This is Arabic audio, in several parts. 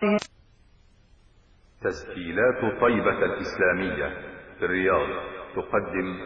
أوقاتهم. تسجيلات طيبة الإسلامية في الرياض تقدم.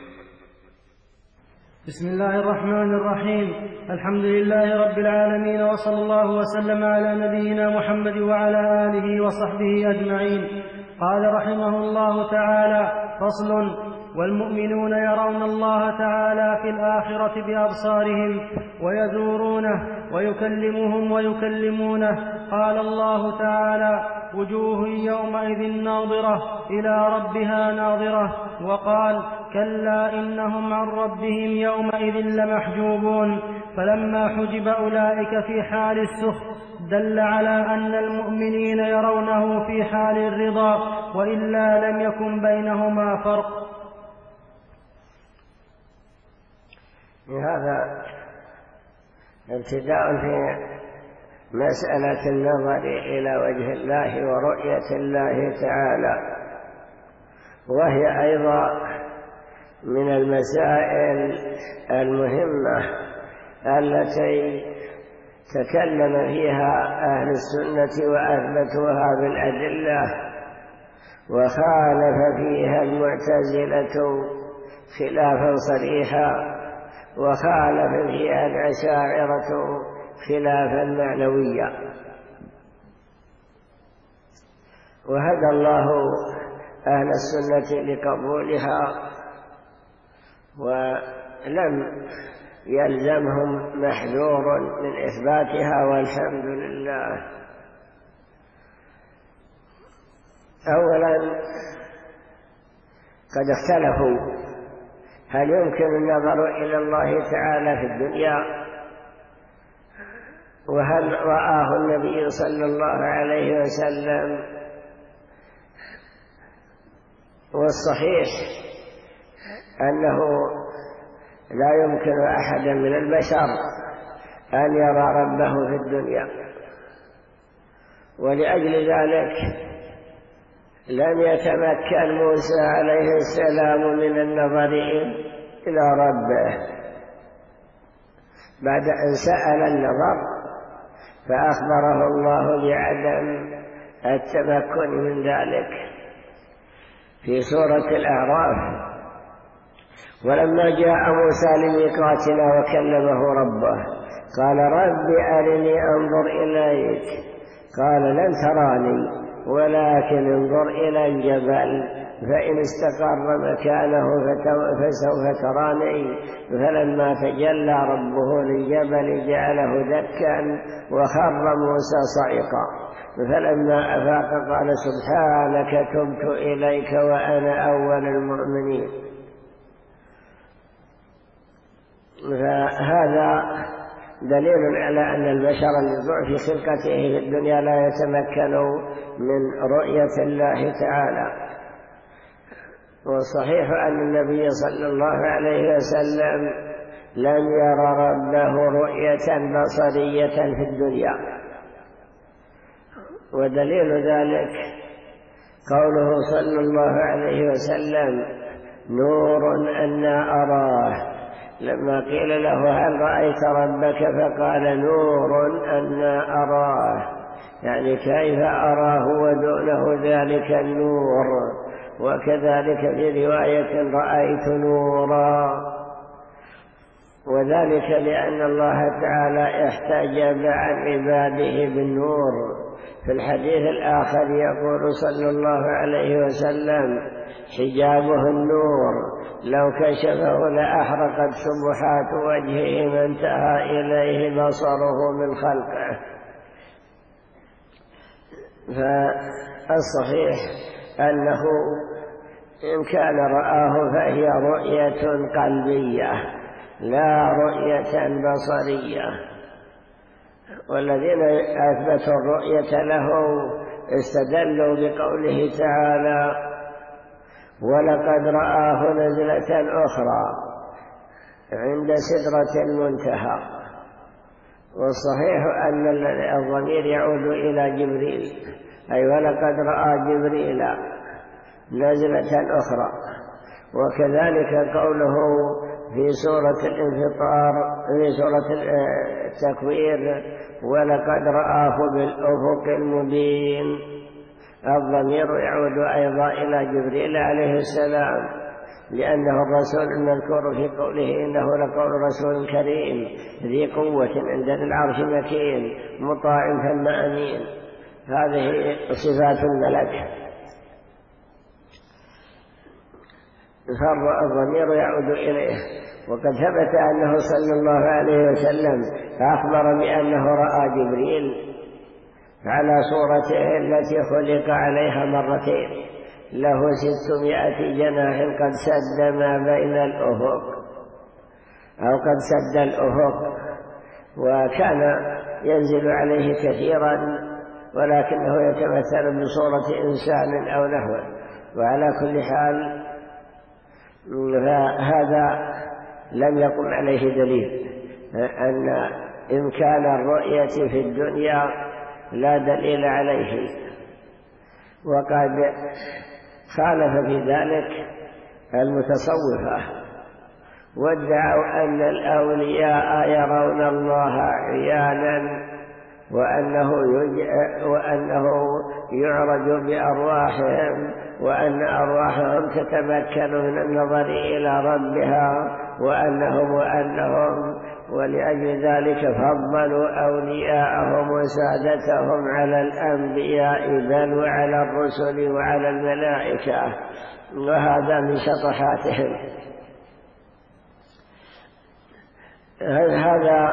بسم الله الرحمن الرحيم. الحمد لله رب العالمين، وصلى الله وسلم على نبينا محمد وعلى آله وصحبه أجمعين. قال رحمه الله تعالى: فصل: والمؤمنون يرون الله تعالى في الآخرة بأبصارهم ويزورونه ويكلمهم ويكلمونه. قال الله تعالى: وجوه يومئذ ناظرة إلى ربها ناظرة. وقال: كلا إنهم عن ربهم يومئذ لمحجوبون. فلما حجب أولئك في حال السخط دل على أن المؤمنين يرونه في حال الرضا، وإلا لم يكن بينهما فرق. هذا ابتداء في مسألة النظر إلى وجه الله ورؤية الله تعالى، وهي أيضا من المسائل المهمة التي تكلم فيها أهل السنة وأثبتوها بالأدلة، وخالف فيها المعتزلة خلافا صريحا، وخالف فيها الأشاعرة خلافا معنويا. وهدى الله أهل السنة لقبولها، ولم يلزمهم محذور من إثباتها، والحمد لله. أولا، قد اختلفوا هل يمكن النظر إلى الله تعالى في الدنيا، وهل رآه النبي صلى الله عليه وسلم. والصحيح أنه لا يمكن أحدا من البشر أن يرى ربه في الدنيا، ولأجل ذلك لم يتمكن موسى عليه السلام من النظر إلى ربه بعد أن سأل النظر، فأخبره الله بعدم التمكن من ذلك في سورة الأعراف: ولما جاء موسى لميقاتنا وكلمه ربه قال رب أرني أنظر إليك، قال لن تراني ولكن انظر إلى الجبل فإن استقر مكانه فسوف تراني. فلما تجلى ربه للجبل جعله دكا وخر موسى صعقا. فلما أفاق قال سبحانك تبت إليك وأنا أول المؤمنين. فهذا دليل على أن البشر لضعف خلقته في الدنيا لا يتمكنوا من رؤية الله تعالى. والصحيح أن النبي صلى الله عليه وسلم لم ير ربه رؤية بصرية في الدنيا، ودليل ذلك قوله صلى الله عليه وسلم: نور أنا أراه. لما قيل له هل رأيت ربك فقال: نور أنا أراه، يعني كيف أراه ودونه ذلك النور. وكذلك في رواية: رأيت نورا. وذلك لأن الله تعالى احتجب عن عباده بالنور. في الحديث الآخر يقول صلى الله عليه وسلم: حجابه النور، لو كشفه لأحرقت سبحات وجهه ما انتهى إليه بصره من خلقه. فالصحيح أنه إن كان رآه فهي رؤية قلبية لا رؤية بصرية. والذين أثبتوا الرؤية له استدلوا بقوله تعالى: ولقد رآه نزلة أخرى عند سدرة المنتهى. والصحيح أن الضمير يعود إلى جبريل، أي ولقد رأى جبريل نزلة أخرى. وكذلك قوله في سورة الانفطار، في سورة التكوير ولقد رآه بالأفق المبين. الضمير يعود أيضا إلى جبريل عليه السلام، لأنه الرسول المذكور في قوله إنه لقول رسول كريم ذي قوة عند ذي العرش مكين مطاع ثم أمين. هذه صفات الملك، فالضمير يعود إليه. وقد ثبت أنه صلى الله عليه وسلم أخبر بأنه رأى جبريل على صورته التي خلق عليها مرتين، له 600 جناح قد سد ما بين الأفق أو قد سد الأفق، وكان ينزل عليه كثيرا ولكنه يتمثل بصورة إنسان أو نحوه. وعلى كل حال هذا لم يقم عليه دليل أن إمكان الرؤية في الدنيا لا دليل عليه. وقد خالف في ذلك المتصوفة وادعوا أن الأولياء يرون الله عيانا وأنه يعرج بأرواحهم، وأن أرواحهم تتمكن من النظر إلى ربها وأنهم ولأجل ذلك فضلوا أولياءهم وسادتهم على الأنبياء بل وعلى الرسل وعلى الملائكة، وهذا من شطحاتهم. هذا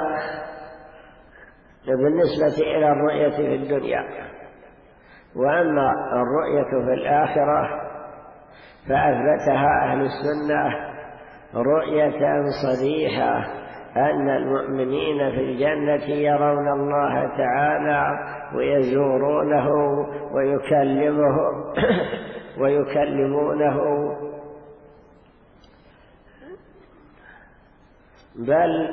بالنسبة إلى الرؤية في الدنيا. وأما الرؤية في الآخرة فأثبتها أهل السنة رؤية صريحة أن المؤمنين في الجنة يرون الله تعالى ويزورونه ويكلمونه، بل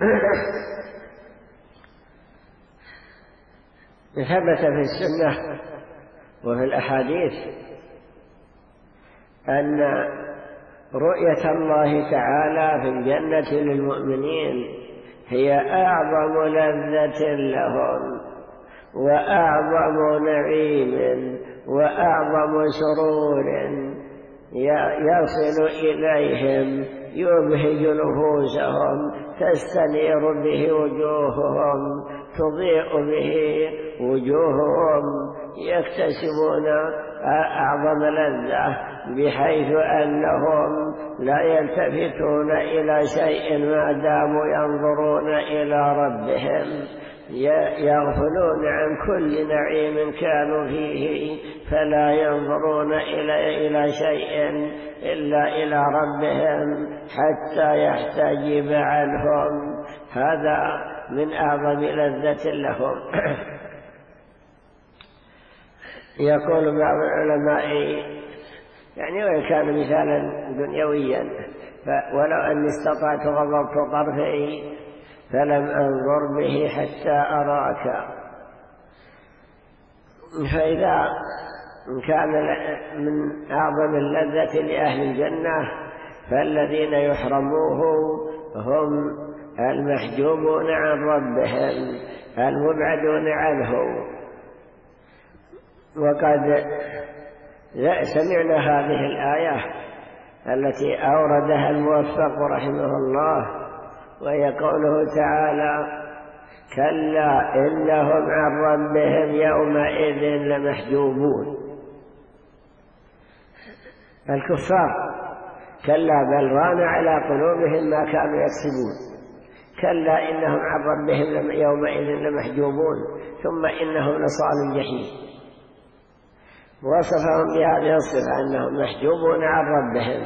ثبت في السنة وفي الأحاديث أن رؤية الله تعالى في الجنة للمؤمنين هي أعظم لذة لهم وأعظم نعيم وأعظم سرور يصل إليهم يبهج نفوسهم، تستنير به وجوههم، تضيء به وجوههم، يكتسبون أعظم لذة بحيث أنهم لا يلتفتون إلى شيء ما داموا ينظرون إلى ربهم، يغفلون عن كل نعيم كانوا فيه فلا ينظرون إلى شيء إلا إلى ربهم حتى يحتجب عنهم. هذا من أعظم لذة لهم. يقول بعض العلماء يعني وإن كان مثالا دنيويا ولو أني استطعت غضبت طرفي فلم أنظر به حتى أراك. فإذا كان من أعظم اللذة لأهل الجنة فالذين يحرموه هم المحجوبون عن ربهم المبعدون عنه. وقد سمعنا هذه الآية التي أوردها الموفق رحمه الله، وهي قوله تعالى: كلا إنهم عن ربهم يومئذ لمحجوبون. الكفار كلا بل ران على قلوبهم ما كانوا يكسبون. كلا إنهم عن ربهم يومئذ لمحجوبون ثم إنهم لصال الجحيم. وصفهم بهذه الصفة أنهم محجوبون عن ربهم.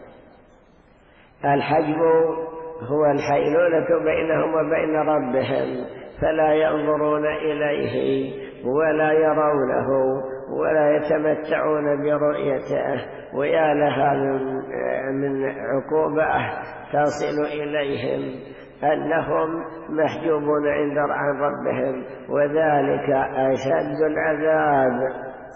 الحجب هو الحيلولة بينهم وبين ربهم، فلا ينظرون إليه ولا يرونه ولا يتمتعون برؤيته، ويا لها من عقوبة تصل إليهم أنهم محجوبون عن ربهم، وذلك أشد العذاب.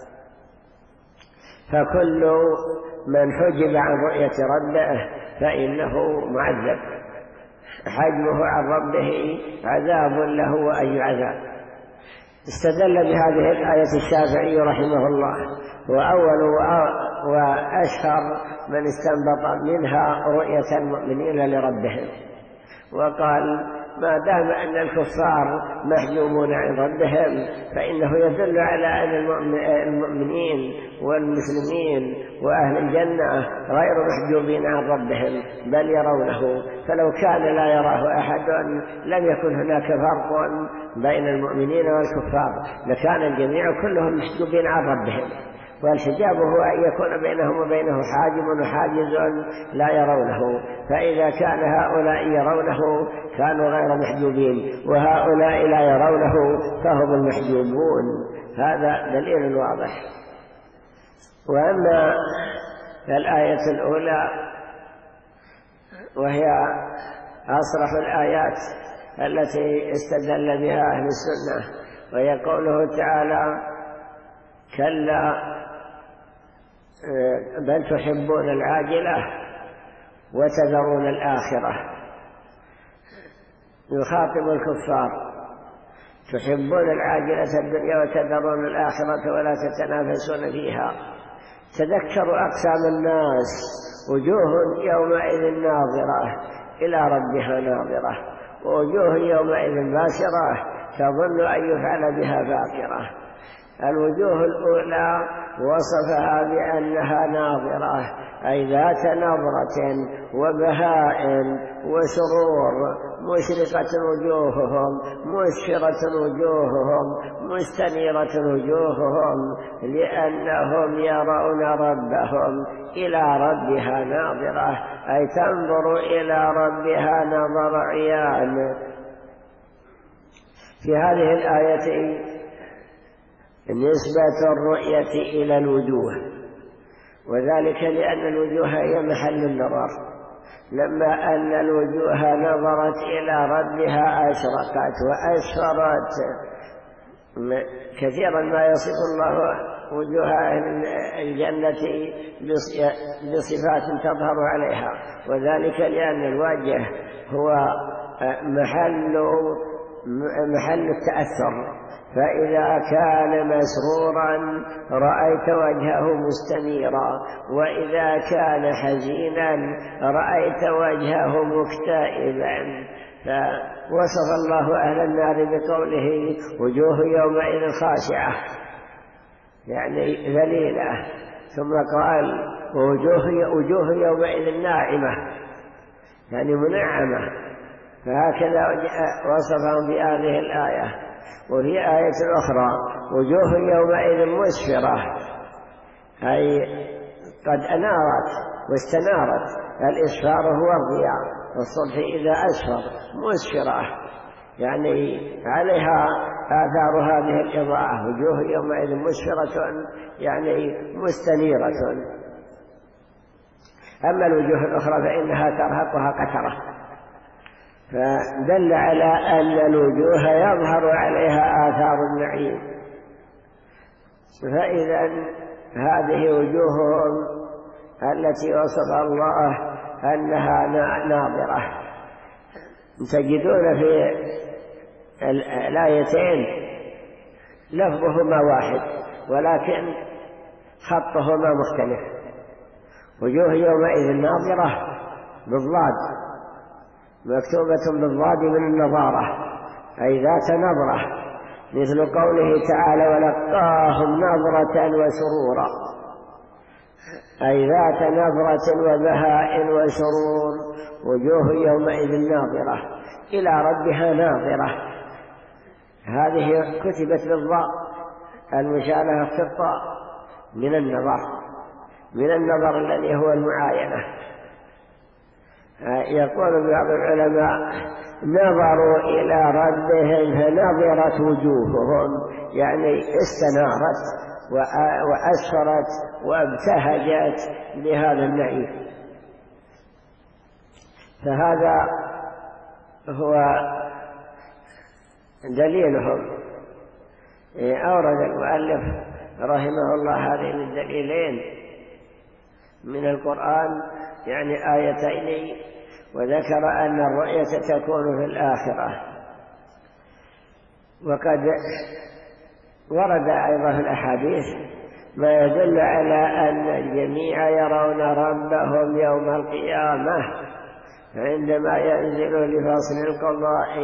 فكل من حجب عن رؤية ربه فإنه معذب. حجبه عن ربه عذاب له وأي عذاب. استدل بهذه الآية الشافعي رحمه الله، وأول وأشهر من استنبط منها رؤية المؤمنين لربهم، وقال ما دام أن الكفار محجوبون عن ربهم فإنه يدل على أن المؤمنين والمسلمين وأهل الجنة غير محجوبين عن ربهم بل يرونه، فلو كان لا يراه أحد لم يكن هناك فرق بين المؤمنين والكفار، لكان الجميع كلهم محجوبين عن ربهم، والحجاب هو أن يكون بينهم وبينه حاجب وحاجز لا يرونه، فإذا كان هؤلاء يرونه كانوا غير محجوبين، وهؤلاء لا يرونه فهم المحجوبون. هذا دليل واضح. وأما الآية الأولى وهي أصرح الآيات التي استدل بها أهل السنة، وهي قوله تعالى كلا بل تحبون العاجلة وتذرون الآخرة. يخاطب الكفار تحبون العاجلة الدنيا وتذرون الآخرة ولا تتنافسون فيها. تذكروا أقسام الناس، وجوه يومئذ ناظرة إلى ربها ناظرة، ووجوه يومئذ باسرة تظن أن يفعل بها فاقرة. الوجوه الأولى وصفها بأنها ناظرة، أي ذات نظرة وبهاء وسرور، مشرقة وجوههم، مسفرة وجوههم، مستنيرة وجوههم، لأنهم يرون ربهم إلى ربها ناظرة، أي تنظر إلى ربها نظر عيان. في هذه الآية نسبة الرؤية إلى الوجوه، وذلك لأن الوجوه هي محل النظر، لما أن الوجوه نظرت إلى ربها أشرقت وأسفرت. كثيرا ما يصف الله وجوه الجنة بصفات تظهر عليها، وذلك لأن الوجه هو محل التأثر، فإذا كان مسرورا رأيت وجهه مستنيرا، وإذا كان حزينا رأيت وجهه مكتئبا. فوصف الله أهل النار بقوله وجوه يومئذ خاشعة، يعني ذليلة، ثم قال وجوه يومئذ ناعمة، يعني منعمة. فهكذا وصفهم بهذه الآية. وفي آية أخرى وجوه يومئذ مسفرة، أي قد أنارت واستنارت. الإسفار هو الضياء، والصبح إذا أسفر مسفرة، يعني عليها آثار هذه الإضاءة. وجوه يومئذ مسفرة يعني مستنيرة. أما الوجوه الأخرى فإنها ترهقها قترة، فدل على أن الوجوه يظهر عليها آثار النعيم. فإذا هذه وجوههم التي وصف الله أنها ناظرة. تجدون في الآيتين لفظهما واحد ولكن خطهما مختلف. وجوه يومئذ ناظرة بالضاد، مكتوبة بالضاد من النظارة، أي ذات نظرة، مثل قوله تعالى ولقاهم نظرة وسرورا، أي ذات نظرة وبهاء وسرور. وجوه يومئذ ناظرة إلى ربها ناظرة، هذه كتبت بالضاء المشابهة في الطاء من النظر الذي هو المعاينة. يقول بعض العلماء نظروا إلى ربهم فنظرت وجوههم، يعني استنارت وأسفرت وابتهجت بهذا النعيم. فهذا هو دليلهم. أورد المؤلف رحمه الله هذين الدليلين من القرآن، يعني آيتين وذكر أن الرؤية تكون في الآخرة. وقد ورد أيضا في الأحاديث ما يدل على أن الجميع يرون ربهم يوم القيامة عندما ينزل لفصل القضاء،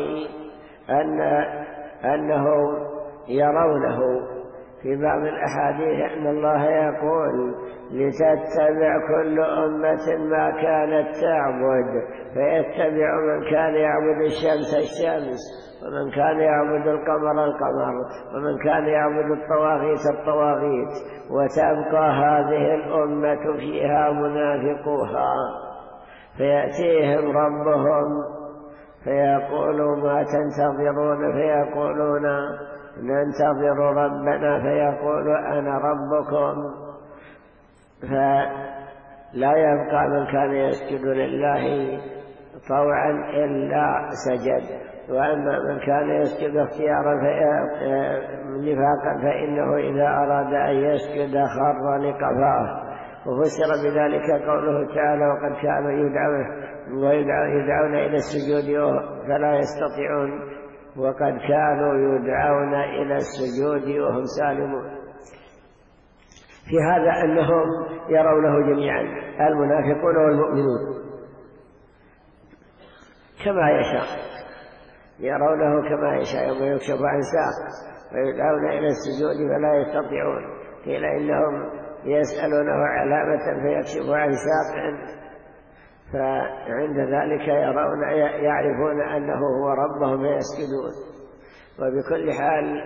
أنهم يرونه. في بعض الأحاديث أن الله يقول لتتبع كل أمة ما كانت تعبد، فيتبع من كان يعبد الشمس الشمس، ومن كان يعبد القمر القمر، ومن كان يعبد الطواغيت الطواغيت، وتبقى هذه الأمة فيها منافقوها، فيأتيهم ربهم فيقولوا ما تنتظرون، فيقولون ننتظر ربنا، فيقول أنا ربكم، فلا يبقى من كان يسجد لله طوعا إلا سجد، وأما من كان يسجد اختيارا نفاقا فإنه إذا أراد أن يسجد خر لقفاه. وفسر بذلك قوله تعالى وقد كانوا يدعون إلى السجود فلا يستطيعون، وقد كانوا يدعون إلى السجود وهم سالمون. في هذا أنهم يرونه جميعا، المنافقون والمؤمنون كما يشاء، يرونه كما يشاء. يوم يكشف عن ساق ويدعون إلى السجود فلا يستطيعون، قيل إنهم يسألونه علامة فيكشف عن ساق، فعند ذلك يعرفون أنه هو ربهم فيسجدون. وبكل حال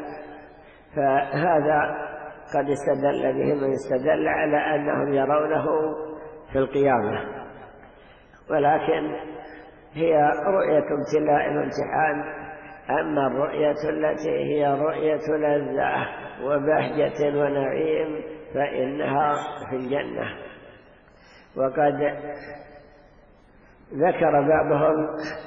فهذا قد استدل به من استدل على أنهم يرونه في القيامة، ولكن هي رؤية ابتلاء وامتحان. أما الرؤية التي هي رؤية لذة وبهجة ونعيم فإنها في الجنة. وقد ذكر بعضهم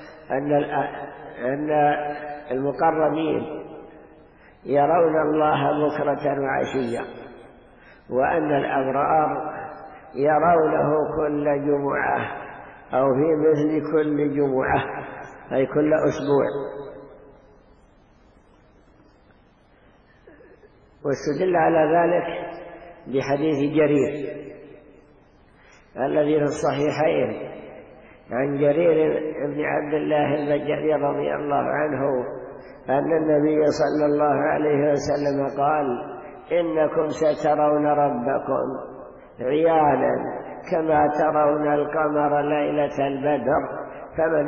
أن المقربين يرون الله بكرة وعشية، وأن الأبرار يرونه كل جمعة أو في مثل كل جمعة، أي كل أسبوع. واستدل على ذلك بحديث جرير الذي في الصحيحين عن جرير بن عبد الله البجلي رضي الله عنه أن النبي صلى الله عليه وسلم قال إنكم سترون ربكم عيانا كما ترون القمر ليلة البدر، فإن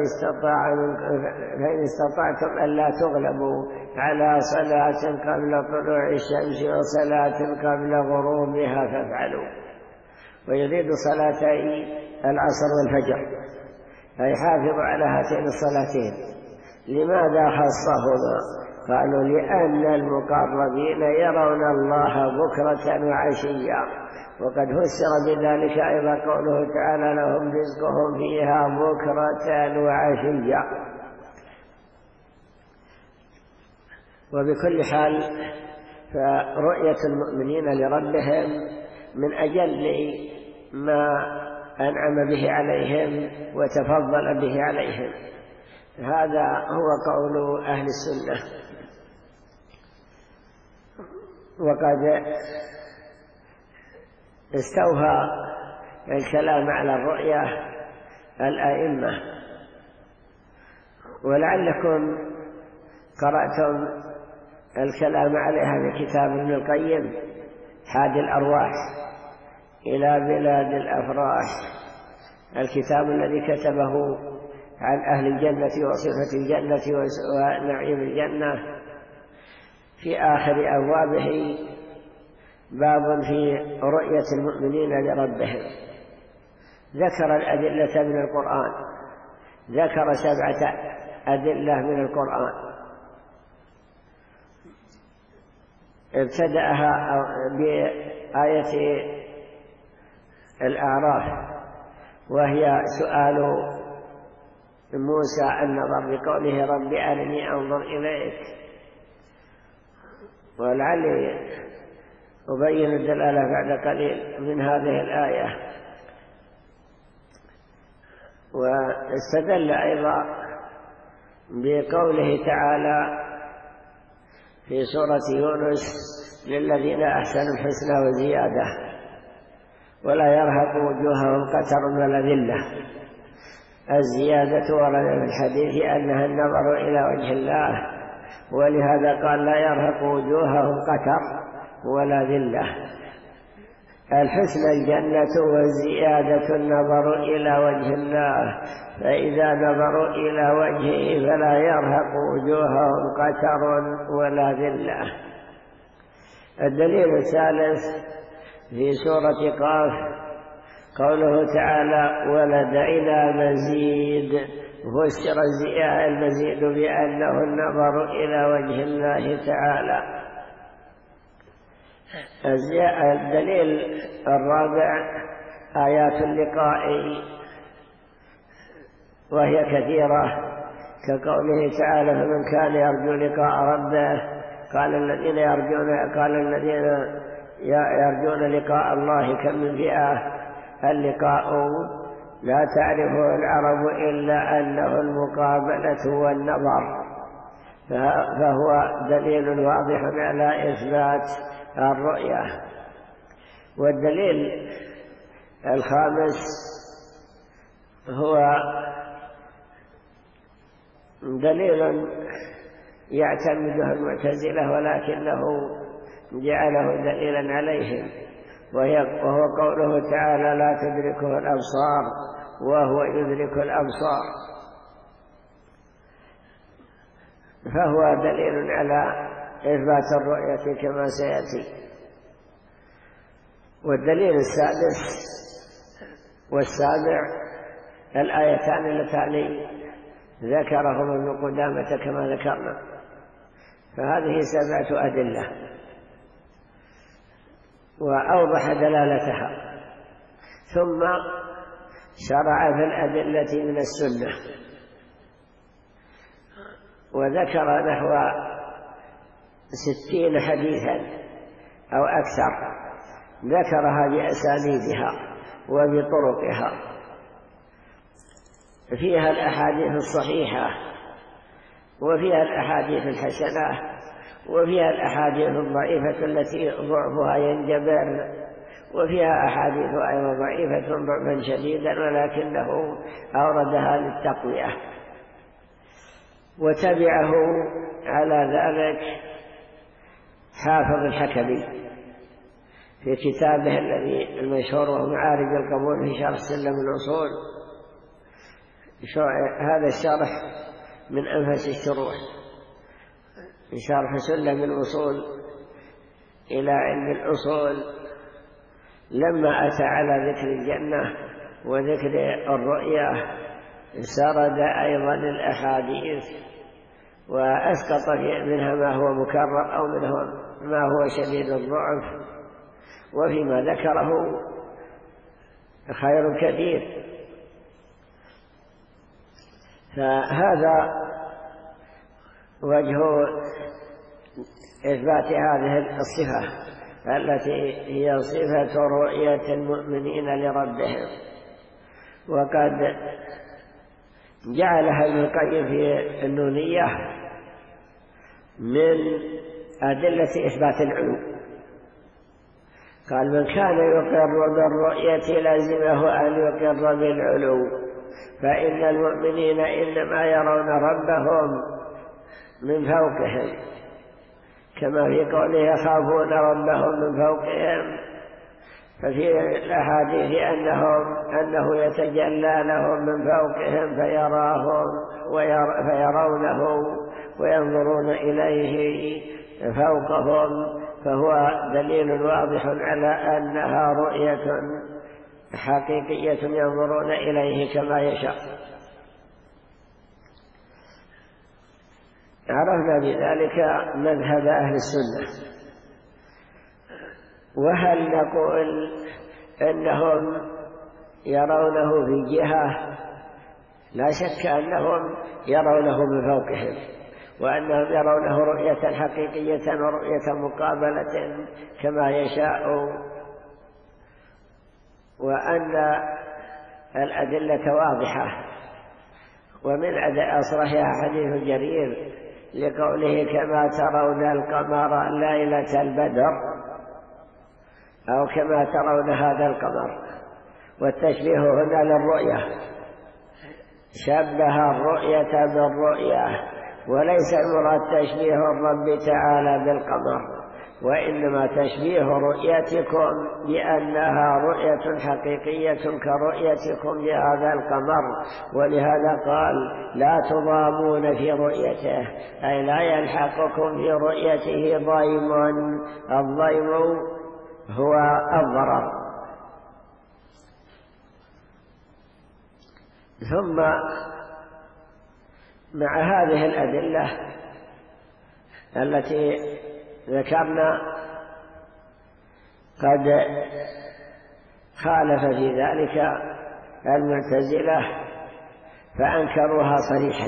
استطعتم ألا تغلبوا على صلاة قبل طلوع الشمس وصلاة قبل غروبها فافعلوا. ويريد صلاتي العصر والفجر، أي حافظوا على هاتين الصلاتين. لماذا خصهما؟ قالوا لأن المقربين يرون الله بكرة وعشيا. وقد فسر بذلك أيضا قوله تعالى لهم رزقهم فيها بكرة وعشيا. وبكل حال فرؤية المؤمنين لربهم من أجل ما أنعم به عليهم وتفضل به عليهم. هذا هو قول أهل السنة. وقد استوفى الكلام على الرؤية الأئمة، ولعلكم قرأتم الكلام عليها في كتاب ابن القيم حاد الأرواح إلى بلاد الأفراح، الكتاب الذي كتبه عن أهل الجنة وصفة الجنة ونعيم الجنة. في آخر أبوابه باب في رؤية المؤمنين لربهم، ذكر الأدلة من القرآن، ذكر 7 أدلة من القرآن، ابتدأها بآية الأعراف وهي سؤال موسى النظر بقوله رب أرني أنظر إليك. ولعلي أبين الدلالة بعد قليل من هذه الآية. واستدل أيضا بقوله تعالى في سورة يونس: للذين أحسنوا الحسنى وزيادة ولا يرهق وجوههم قتر ولا ذلة. الزيادة ورد في الحديث أنها النظر إلى وجه الله، ولهذا قال: لا يرهق وجوههم قتر ولا ذلة. الحسنى الجنة، والزيادة النظر إلى وجه الله، فإذا نظروا إلى وجهه فلا يرهق وجوههم قتر ولا ذلة. الدليل الثالث في سورة قاف قوله تعالى: ولدينا مزيد. فسر المزيد بأنه النظر إلى وجه الله تعالى. الدليل الرابع آيات اللقاء، وهي كثيرة، كقوله تعالى: فمن كان يرجو لقاء ربه قال الذين يرجون لقاء الله كم من فئة. اللقاء لا تعرفه العرب إلا أنه المقابلة والنظر، فهو دليل واضح على إثبات الرؤية. والدليل الخامس هو دليل يعتمده المعتزلة ولكنه جعله دليلا عليهم، وهو قوله تعالى: لا تدركه الأبصار وهو يدرك الأبصار. فهو دليل على إثبات الرؤية كما سيأتي. والدليل السادس والسابع الآيتان اللتان ذكرهما ابن قدامة كما ذكرنا، فهذه 7 أدلة وأوضح دلالتها. ثم شرع في الأدلة من السنة، وذكر نحو 60 حديثا أو أكثر، ذكرها بأسانيدها وبطرقها، فيها الأحاديث الصحيحة وفيها الأحاديث الحسنة وفيها الأحاديث الضعيفة التي ضعفها ينجبر، وفيها أحاديث أيضا ضعيفة ضعفا شديدا ولكنه أوردها للتقوية. وتبعه على ذلك حافظ الحكمي في كتابه الذي المشهور وهو معارج القبول في شرح سلم الأصول. هذا الشرح من أنفس الشروح، شرح سلم الأصول إلى علم الأصول. لما أتى على ذكر الجنة وذكر الرؤيا سرد أيضا الأحاديث وأسقط منها ما هو مكرر أو منها ما هو شديد الضعف، وفيما ذكره خير كثير. فهذا وجه إثبات هذه الصفة التي هي صفة رؤية المؤمنين لربهم. وقد جعلها ابن القيم في النونية من أدلة إثبات العلو. قال: من كان يقر بالرؤية لازمه أن يقر بالعلو، فإن المؤمنين إنما يرون ربهم من فوقهم، كما في قوله: يخافون ربهم من فوقهم. ففي الأحاديث أنه يتجلى لهم من فوقهم فيرونه وينظرون إليه فوقهم، فهو دليل واضح على أنها رؤية حقيقية ينظرون إليه كما يشاء. عرفنا بذلك مذهب أهل السنة. وهل نقول إنهم يرونه في جهة؟ لا شك أنهم يرونه من فوقهم، وأنهم يرونه رؤية حقيقية ورؤية مقابلة كما يشاء، وأن الأدلة واضحة. ومن أصرحها حديث جرير لقوله كما ترون القمر ليلة البدر، أو كما ترون هذا القمر. والتشبيه هنا للرؤية، شبه الرؤية بالرؤية، وليس المراد تشبيه الرب تعالى بالقمر، وإنما تشبيه رؤيتكم بأنها رؤية حقيقية كرؤيتكم لهذا القمر. ولهذا قال لا تضامون في رؤيته، أي لا يلحقكم في رؤيته ضيم. الضيم هو الضرر. ثم مع هذه الأدلة التي ذكرنا قد خالف في ذلك المعتزلة فأنكروها صريحا،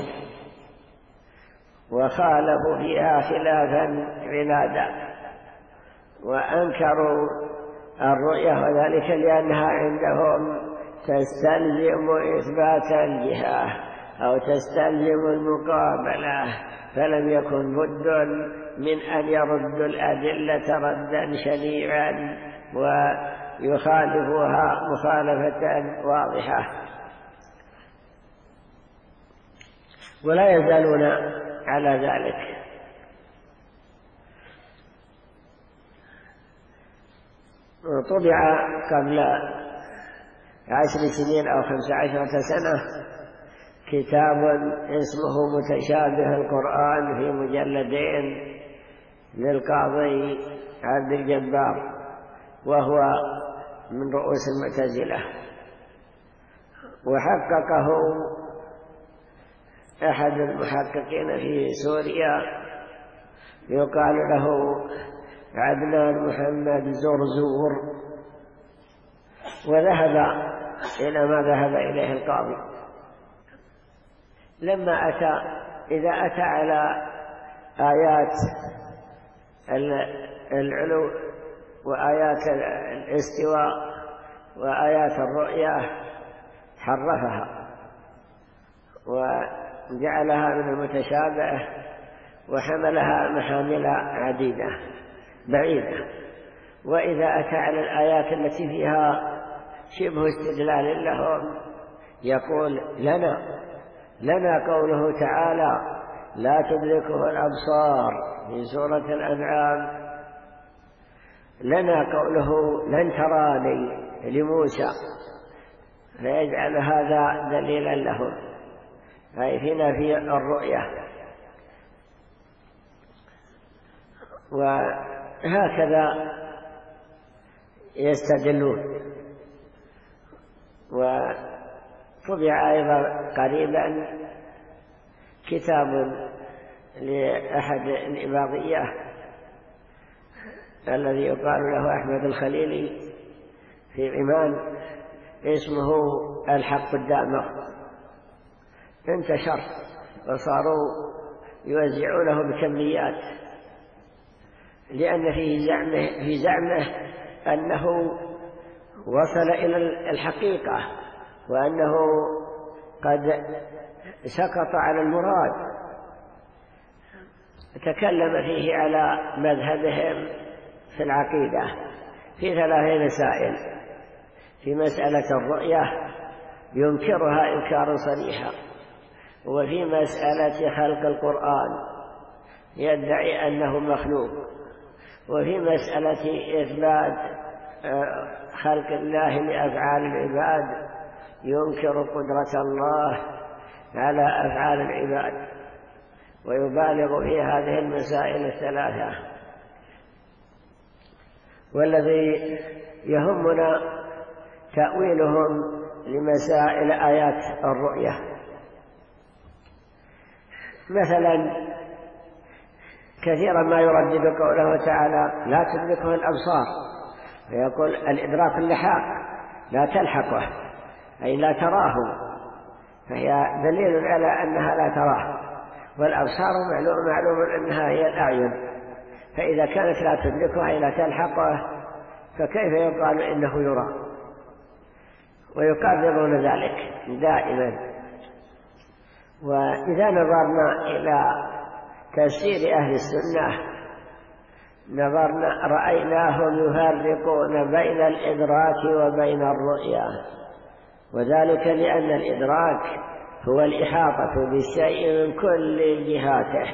وخالفوا فيها خلافا عنادا، وأنكروا الرؤية، وذلك لأنها عندهم تستلزم إثبات الجهة أو تستلزم المقابلة، فلم يكن بد من أن يردوا الأدلة ردا شنيعا ويخالفوها مخالفة واضحة. ولا يزالون على ذلك. طبع قبل 10 سنين أو 15 سنة كتاب اسمه متشابه القرآن في مجلدين للقاضي عبد الجبار، وهو من رؤوس المعتزلة، وحققه أحد المحققين في سوريا يقال له عدنان محمد زرزور، وذهب إلى ما ذهب إليه القاضي. لما إذا أتى على آيات العلو وآيات الاستواء وآيات الرؤية حرفها وجعلها من المتشابه، وحملها محامل عديدة بعيدة. وإذا أتى على الآيات التي فيها شبه استدلال لهم يقول لنا قوله تعالى لا تدركه الأبصار في سورة الأنعام، لنا قوله لن تراني لموسى، فيجعل هذا دليلا لهم، أي في نفي الرؤية. وهكذا يستدلون. وطبع أيضا قريبا كتاب لأحد الإباضية الذي يقال له أحمد الخليلي في عمان اسمه الحق الدامغ، انتشر وصاروا يوزعونه بكميات، لأن في زعمه أنه وصل إلى الحقيقة، وأنه قد سقط على المراد. تكلم فيه على مذهبهم في العقيدة في 3 مسائل. في مسألة الرؤية ينكرها إنكارا صريحا، وفي مسألة خلق القرآن يدعي أنه مخلوق، وفي مسألة إثبات خلق الله لأفعال العباد ينكر قدرة الله على أفعال العباد، ويبالغ في هذه المسائل 3. والذي يهمنا تأويلهم لمسائل آيات الرؤية. مثلا كثيرا ما يردد قوله تعالى لا تدركه الأبصار، فيقول الإدراك اللحاق لا تلحقه، أي لا تراه، فهي دليل على أنها لا تراه. والأبصار معلوم أنها هي الأعين، فإذا كانت لا تدركه أي لا تلحقه فكيف يقال إنه يرى؟ ويقررون ذلك دائما. وإذا نظرنا إلى تفسير أهل السنة رأيناهم يفرقون بين الإدراك وبين الرؤية، وذلك لأن الإدراك هو الإحاطة بالشيء من كل جهاته،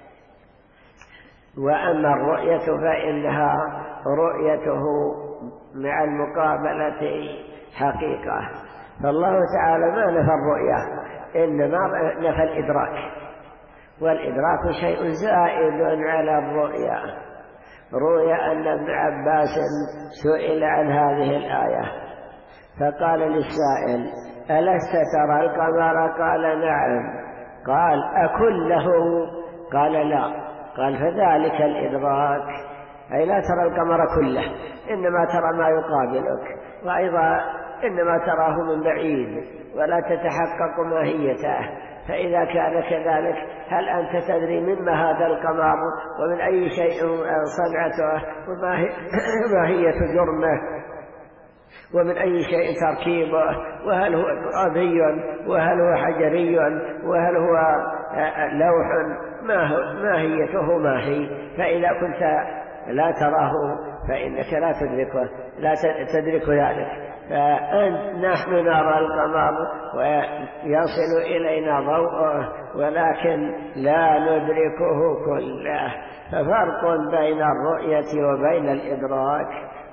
وأما الرؤية فإنها رؤيته مع المقابلة حقيقة. فالله تعالى ما نفى الرؤية، إنما نفى الإدراك، والإدراك شيء زائد على الرؤية. روي أن ابن عباس سئل عن هذه الآية فقال للسائل: ألست ترى القمر؟ قال: نعم. قال: أكله؟ قال: لا. قال: فذلك الإدراك، أي لا ترى القمر كله، إنما ترى ما يقابلك، وأيضا إنما تراه من بعيد ولا تتحقق ماهيته. فإذا كان كذلك هل أنت تدري مما هذا القمر ومن أي شيء صنعته وماهية جرمه ومن أي شيء تركيبه، وهل هو ترابي وهل هو حجري وهل هو لوح، ماهيته ما هي؟ فإذا كنت لا تراه فإنك لا تدرك ذلك. فنحن نرى القمر ويصل إلينا ضوءه ولكن لا ندركه كله، ففرق بين الرؤية وبين الإدراك.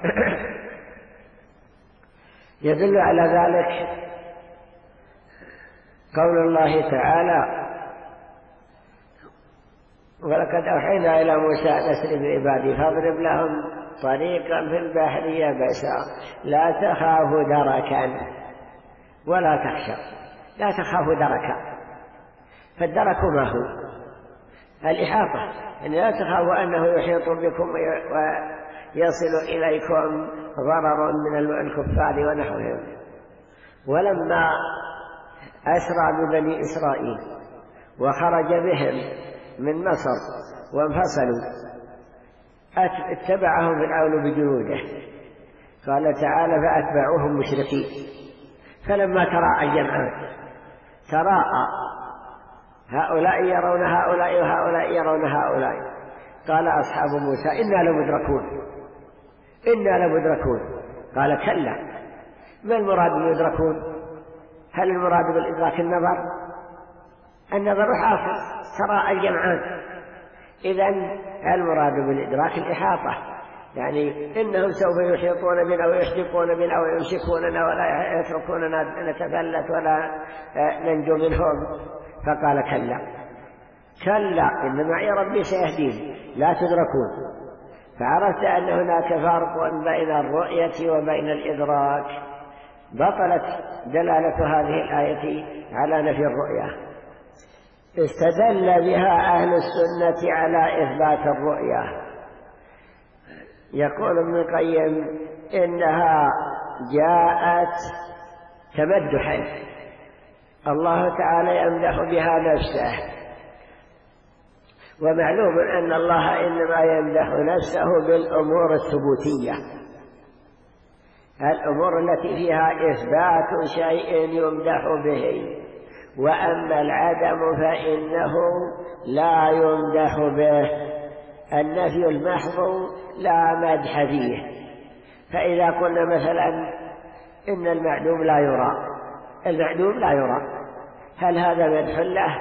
يدل على ذلك قول الله تعالى: ولقد أوحينا إلى موسى أن أسر بعبادي فاضرب لهم طريقا في البحر يبسا لا تخاف دركا ولا تخشى. لا تخاف دركا، فالدرك ما هو؟ الإحاطة، إن لا تخافوا أنه يحيط بكم ويصل إليكم ضرر من الكفار ونحوهم. ولما أسرى ببني إسرائيل وخرج بهم من مصر وانفصلوا اتبعهم فرعون بجنوده، قال تعالى: فأتبعوهم مشركين. فلما تراءى الجمعان تراءى هؤلاء يرون هؤلاء وهؤلاء يرون هؤلاء، قال أصحاب موسى: إنا لمدركون. قال: كلا، ما المراد بالمدركون؟ هل المراد بالإدراك النظر حاصل، تراءى الجمعان. إذن المراد بالإدراك الإحاطة، يعني إنهم سوف يحيطون بنا ويحدقون بنا ويمسكوننا ولا يتركوننا نتفلت ولا ننجو منهم. فقال: كلا إن معي ربي سيهدين، لا تدركون. فعرفت أن هناك فرق بين الرؤية وبين الإدراك. بطلت دلالة هذه الآية على نفي الرؤية. استدل بها أهل السنة على إثبات الرؤية. يقول ابن القيم: إنها جاءت تمدحا، الله تعالى يمدح بها نفسه، ومعلوم أن الله إنما يمدح نفسه بالأمور الثبوتية، الأمور التي فيها إثبات شيء يمدح به، وأما العدم فإنه لا يمدح به. النفي المحض لا مدح فيه. فإذا قلنا مثلا إن المعدوم لا يرى، هل هذا مدح له؟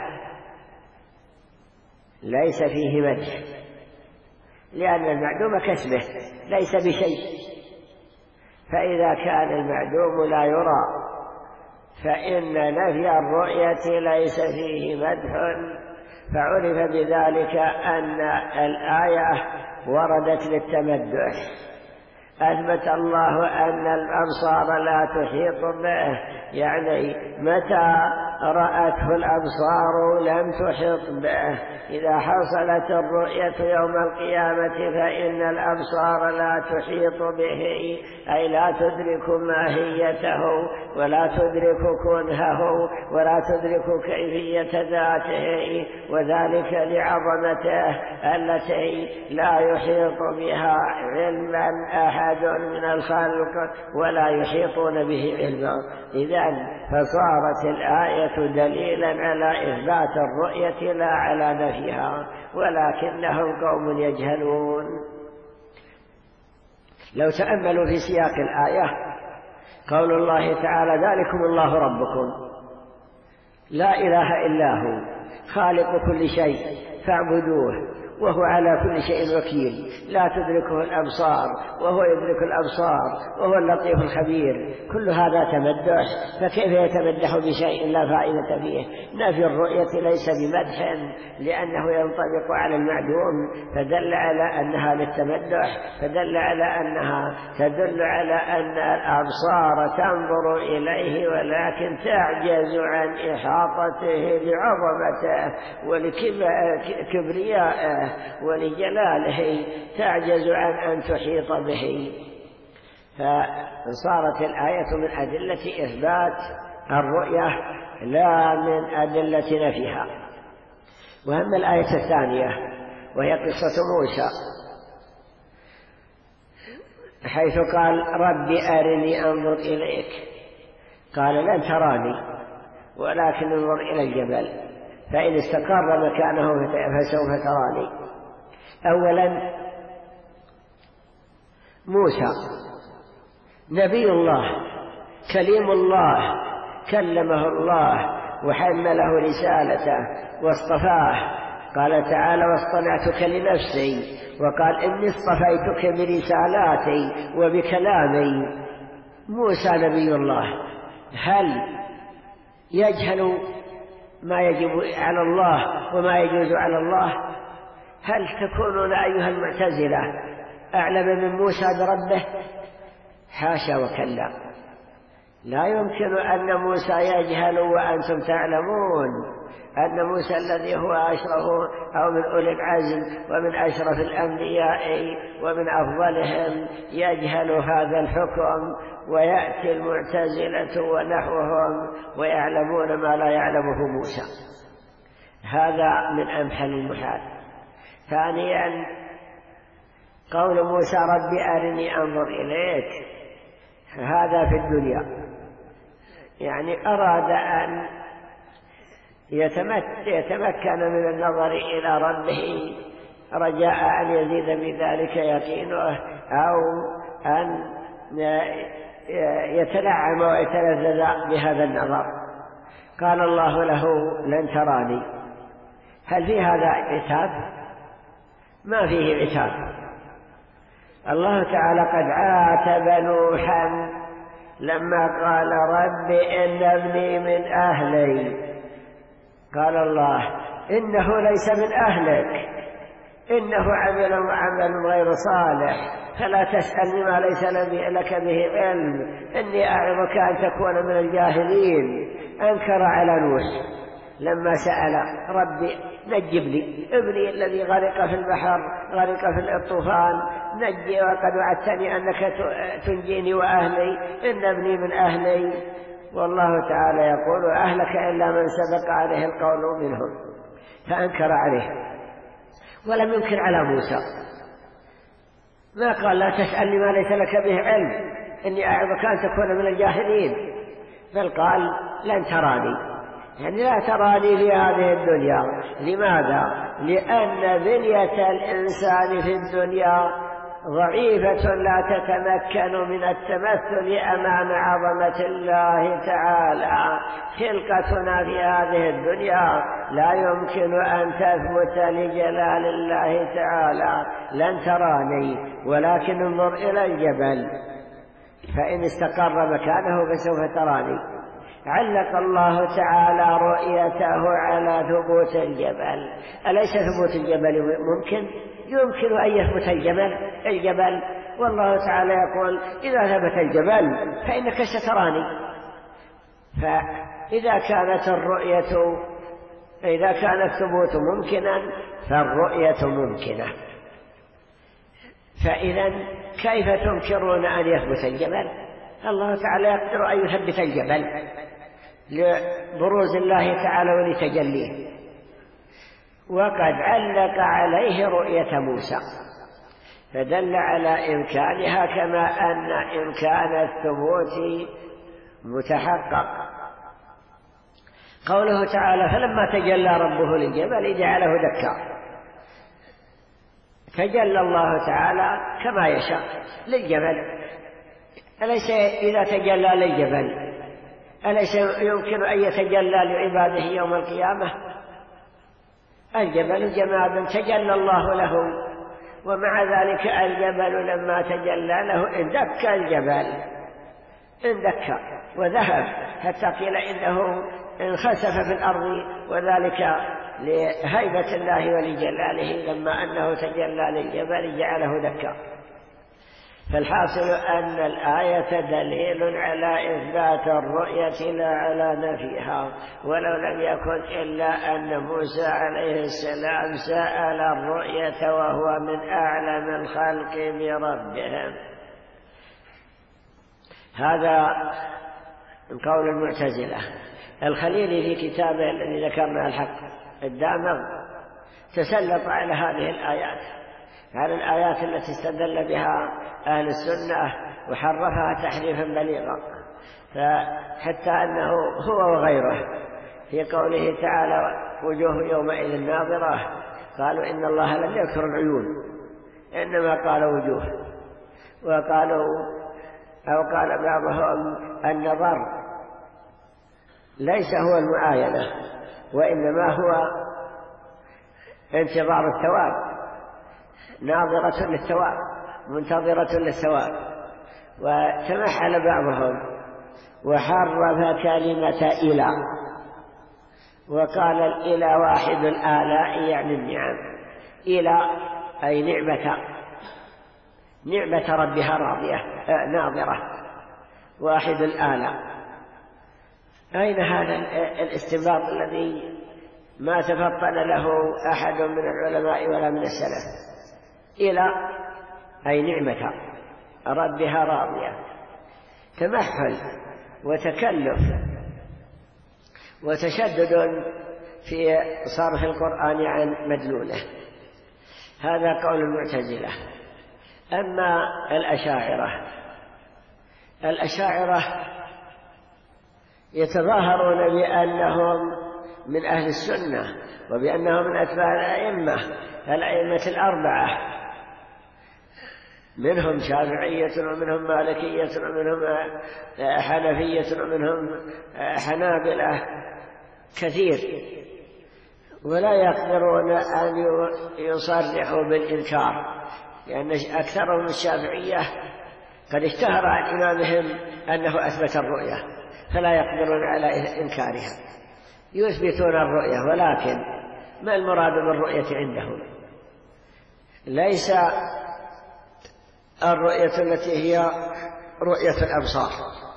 ليس فيه مدح، لأن المعدوم كسبه ليس بشيء. فإذا كان المعدوم لا يرى فإن نفي الرؤية ليس فيه مدح، فعرف بذلك أن الآية وردت للتمدح. أثبت الله أن الأبصار لا تحيط به، يعني متى رأته الأبصار لم تحط به. إذا حصلت الرؤية يوم القيامة فإن الأبصار لا تحيط به، أي لا تدرك ماهيته ولا تدرك كنهه ولا تدرك كيفية ذاته، وذلك لعظمته التي لا يحيط بها علما أحد من الخلق ولا يحيطون به علما. إذن فصارت الآية دليلا على إثبات الرؤية لا على نفيها، ولكنهم قوم يجهلون. لو تأملوا في سياق الآية قول الله تعالى: ذلكم الله ربكم لا إله إلا هو خالق كل شيء فاعبدوه وهو على كل شيء وكيل، لا تدركه الأبصار وهو يدرك الأبصار وهو اللطيف الخبير. كل هذا تمدح، فكيف يتمدح بشيء لا فائدة فيه؟ نفي الرؤية ليس بمدح لأنه ينطبق على المعدوم، فدل على أنها للتمدح، فدل على أنها تدل على أن الأبصار تنظر إليه ولكن تعجز عن إحاطته لعظمته ولكبريائه ولجلاله، تعجز عن أن تحيط به. فصارت الآية من أدلة إثبات الرؤية لا من أدلة نفيها. وأما الآية الثانية وهي قصة موسى، حيث قال: رب أرني أنظر إليك، قال: لن تراني ولكن انظر إلى الجبل فإن استقر مكانه فسوف تراني. أولا، موسى نبي الله كليم الله، كلمه الله وحمله رسالته واصطفاه. قال تعالى: واصطنعتك لنفسي، وقال: إني اصطفيتك برسالاتي وبكلامي. موسى نبي الله، هل يجهل ما يجب على الله وما يجوز على الله؟ هل تكونون أيها المعتزلة أعلم من موسى بربه؟ حاشا وكلا، لا يمكن أن موسى يجهل وأنتم تعلمون أن موسى الذي هو أشرف أو من أولي العزم ومن أشرف الأنبياء ومن أفضلهم يجهل هذا الحكم، ويأتي المعتزلة ونحوهم ويعلمون ما لا يعلمه موسى. هذا من أمحل المحال. ثانيا، قول موسى: ربي أرني أنظر إليك، هذا في الدنيا، يعني أراد أن يتمكن من النظر إلى ربه رجاء أن يزيد بذلك يقينه، أو أن يتنعم ويتلذذ بهذا النظر. قال الله له: لن تراني. هل في هذا عتاب؟ ما فيه عتاب. الله تعالى قد عاتب نوحا لما قال: رب إن ابني من أهلي. قال الله: إنه ليس من أهلك، إنه عمل غير صالح، فلا تسألني ما ليس لك به علم، إني أعظك أن تكون من الجاهلين. أنكر على نوح لما سأل: ربي نجبني ابني الذي غرق في البحر، غرق في الطوفان، نجي، وقد وعدتني أنك تنجيني وأهلي، إن ابني من أهلي. والله تعالى يقول: أهلك إلا من سبق عليه القول منهم. فأنكر عليه ولم ينكر على موسى. ما قال: لا تسألني ما ليس لك به علم، إني أعظك أن تكون من الجاهلين، بل قال: لن تراني، يعني لا تراني في هذه الدنيا. لماذا؟ لأن بنية الإنسان في الدنيا ضعيفة لا تتمكن من التمثل أمام عظمة الله تعالى. خلقتنا في هذه الدنيا لا يمكن أن تثبت لجلال الله تعالى. لن تراني ولكن انظر إلى الجبل فإن استقر مكانه فسوف تراني. علق الله تعالى رؤيته على ثبوت الجبل. أليس ثبوت الجبل ممكن؟ يمكن أن يثبت الجبل، والله تعالى يقول: إذا ثبت الجبل فإنك ستراني. فإذا كان الثبوت ممكنا فالرؤية ممكنة. فإذا كيف تنكرون أن يثبت الجبل؟ الله تعالى يقدر أن يثبت الجبل لبروز الله تعالى ولتجليه، وقد علق عليه رؤية موسى فدل على إمكانها، كما أن إمكان الثبوت متحقق. قوله تعالى فلما تجلى ربه للجبل جعله دكا، تجلى الله تعالى كما يشاء للجبل. أليس إذا تجلى للجبل أليس يمكن أن يتجلى لعباده يوم القيامة؟ الجبل جماد تجلى الله له، ومع ذلك الجبل لما تجلى له اندك الجبل، اندك وذهب حتى قيل إنه انخسف في الأرض، وذلك لهيبة الله ولجلاله لما أنه تجلى للجبل جعله دكا. فالحاصل أن الآية دليل على إثبات الرؤية لا على نفيها، ولو لم يكن إلا أن موسى عليه السلام سأل الرؤية وهو من أعلم الخلق بربهم. هذا قول المعتزلة. الخليلي في كتابه الذي ذكرنا الحق الدامغ تسلط على هذه الآيات، على الآيات التي استدل بها أهل السنة وحرفها تحريفا بليغا، فحتى أنه هو وغيره في قوله تعالى وجوه يومئذ ناظرة قالوا إن الله لم يذكر العيون إنما قال وجوه، وقالوا أو قال بعضهم النظر ليس هو المعاينة وإنما هو انتظار الثواب، ناظرة للثواب منتظرة للثواب. وتمحل بعضهم وحرف كلمة إلى وقال الإلى واحد الآلاء يعني النعم، إلى أي نعمة ربها راضية ناظرة، واحد الآلاء. أين هذا الاستنباط الذي ما تفطن له أحد من العلماء ولا من السلف؟ إلى أي نعمة ربها راضية. تمحل وتكلف وتشدد في صرف القرآن عن مدلوله، هذا قول المعتزلة. أما الأشاعرة يتظاهرون بأنهم من أهل السنة وبأنهم من أتباع الأئمة الأربعة، منهم شافعية ومنهم مالكية ومنهم حنفية ومنهم حنابلة كثير، ولا يقدرون أن يصرحوا بالإنكار، لأن أكثرهم الشافعية قد اشتهر عن إمامهم أنه أثبت الرؤية فلا يقدرون على إنكارها، يثبتون الرؤية، ولكن ما المراد بالرؤية عندهم؟ ليس الرؤية التي هي رؤية الأبصار،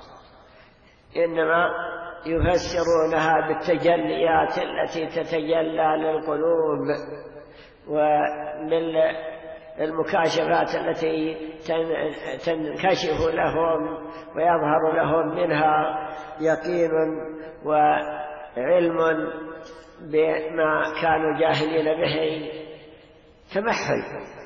إنما يفسرونها بالتجليات التي تتجلى للقلوب ومن المكاشفات التي تنكشف لهم ويظهر لهم منها يقين وعلم بما كانوا جاهلين به. تمحل،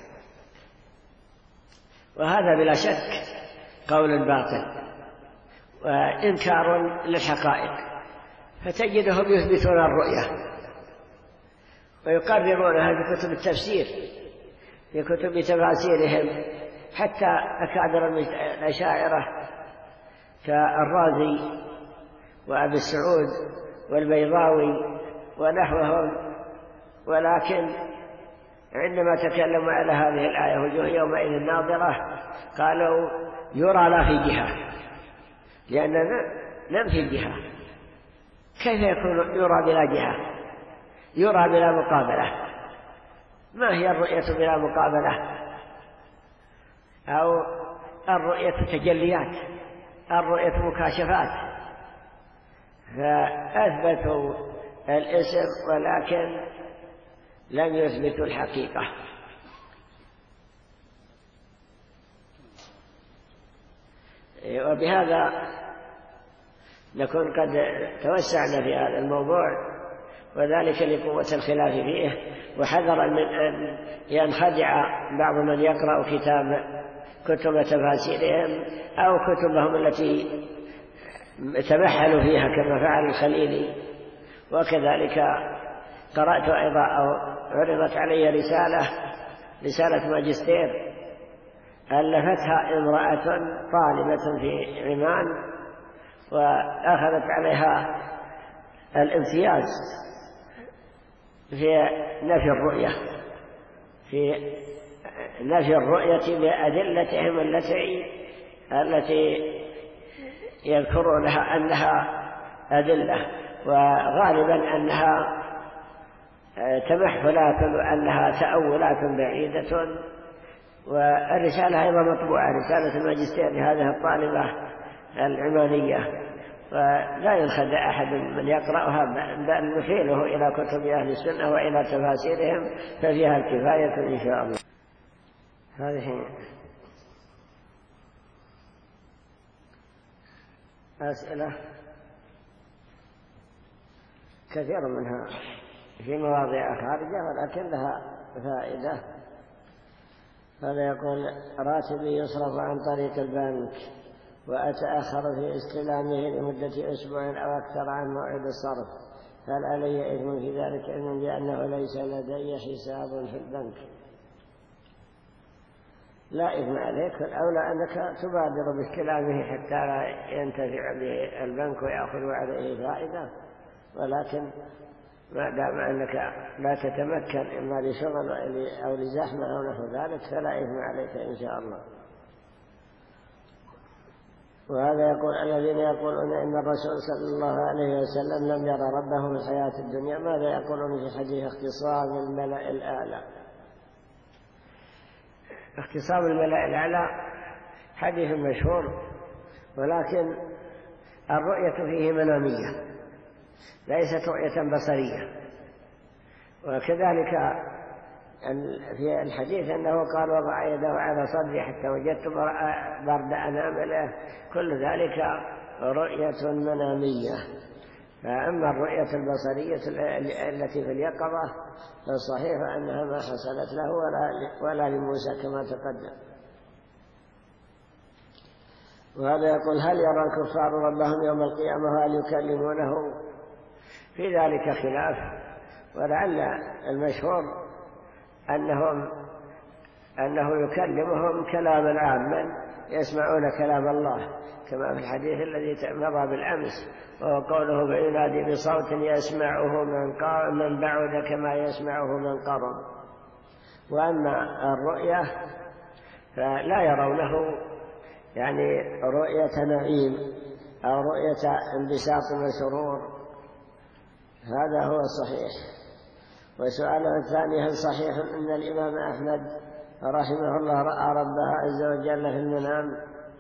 وهذا بلا شك قول باطل وإنكار للحقائق. فتجدهم يثبتون الرؤية ويقررونها في كتب التفسير، في كتب تفاسيرهم، حتى أكابر الأشاعرة كالرازي وأبي السعود والبيضاوي ونحوهم، ولكن عندما تكلموا على هذه الآية وجوه يومئذ ناظرة قالوا يرى لا في جهة، لأننا ننفي الجهة، كيف يكون يرى بلا جهة؟ يرى بلا مقابلة. ما هي الرؤية بلا مقابلة؟ أو الرؤية تجليات، الرؤية مكاشفات، فأثبتوا الاسم ولكن لم يثبتوا الحقيقة. وبهذا نكون قد توسعنا في هذا الموضوع، وذلك لقوة الخلاف فيه، وحذر من أن ينخدع بعض من يقرأ كتب تفاسيرهم أو كتبهم التي تبحلوا فيها كما فعل الخليلي. وكذلك قرأت أيضا أو عرضت علي رسالة ماجستير ألفتها امرأة طالبة في عمان، وأخذت عليها الامتياز في نفي الرؤية بأدلتهم التي يذكرونها أنها أدلة، وغالبا أنها تمحلات وأنها تأولات بعيدة. والرسالة أيضا مطبوعة، رسالة الماجستير لهذه الطالبة العمانية، ولا ينخدع أحد من يقرأها، بل نحيله إلى كتب أهل السنة وإلى تفاسيرهم ففيها الكفاية إن شاء الله. هذه أسئلة كثير منها في مواضيع خارجة ولكن لها فائدة. هذا يقول: راتبي يصرف عن طريق البنك وأتأخر في استلامه لمدة أسبوع أو أكثر عن موعد الصرف، هل علي إثم في ذلك علما بأنه ليس لدي حساب في البنك؟ لا إثم عليك، الأولى أنك تبادر باستلامه حتى لا ينتفع به البنك ويأخذ عليه فائدة، ولكن ما دام أنك لا تتمكن إما لشغل أو لزحمة أو نحو ذلك فلا إثم عليك إن شاء الله. وهذا يقول: الذين يقولون إن الرسول صلى الله عليه وسلم لم يرى ربه في الحياة الدنيا، ماذا يقولون في حديث اختصام الملأ الأعلى؟ اختصام الملأ الأعلى حديث مشهور، ولكن الرؤية فيه منامية ليست رؤية بصرية. وكذلك في الحديث أنه قال: وضع يده على صدري حتى وجدت برد أنامله، كل ذلك رؤية منامية. فأما الرؤية البصرية التي في اليقظة فالصحيح أنها ما حصلت له ولا لموسى كما تقدم. وهذا يقول: هل يرى الكفار ربهم يوم القيامة وهل يكلمونه؟ في ذلك خلاف، ولعل المشهور أنه يكلمهم كلاما عاما يسمعون كلام الله، كما في الحديث الذي مضى بالأمس، وهو قوله: فينادي بصوت يسمعه من بعد كما يسمعه من قرب. وأما الرؤية فلا يرونه يعني رؤية نعيم أو رؤية انبساط وسرور، هذا هو الصحيح. وسؤاله الثاني: هل صحيح أن الإمام أحمد رحمه الله رأى ربه عز وجل في المنام؟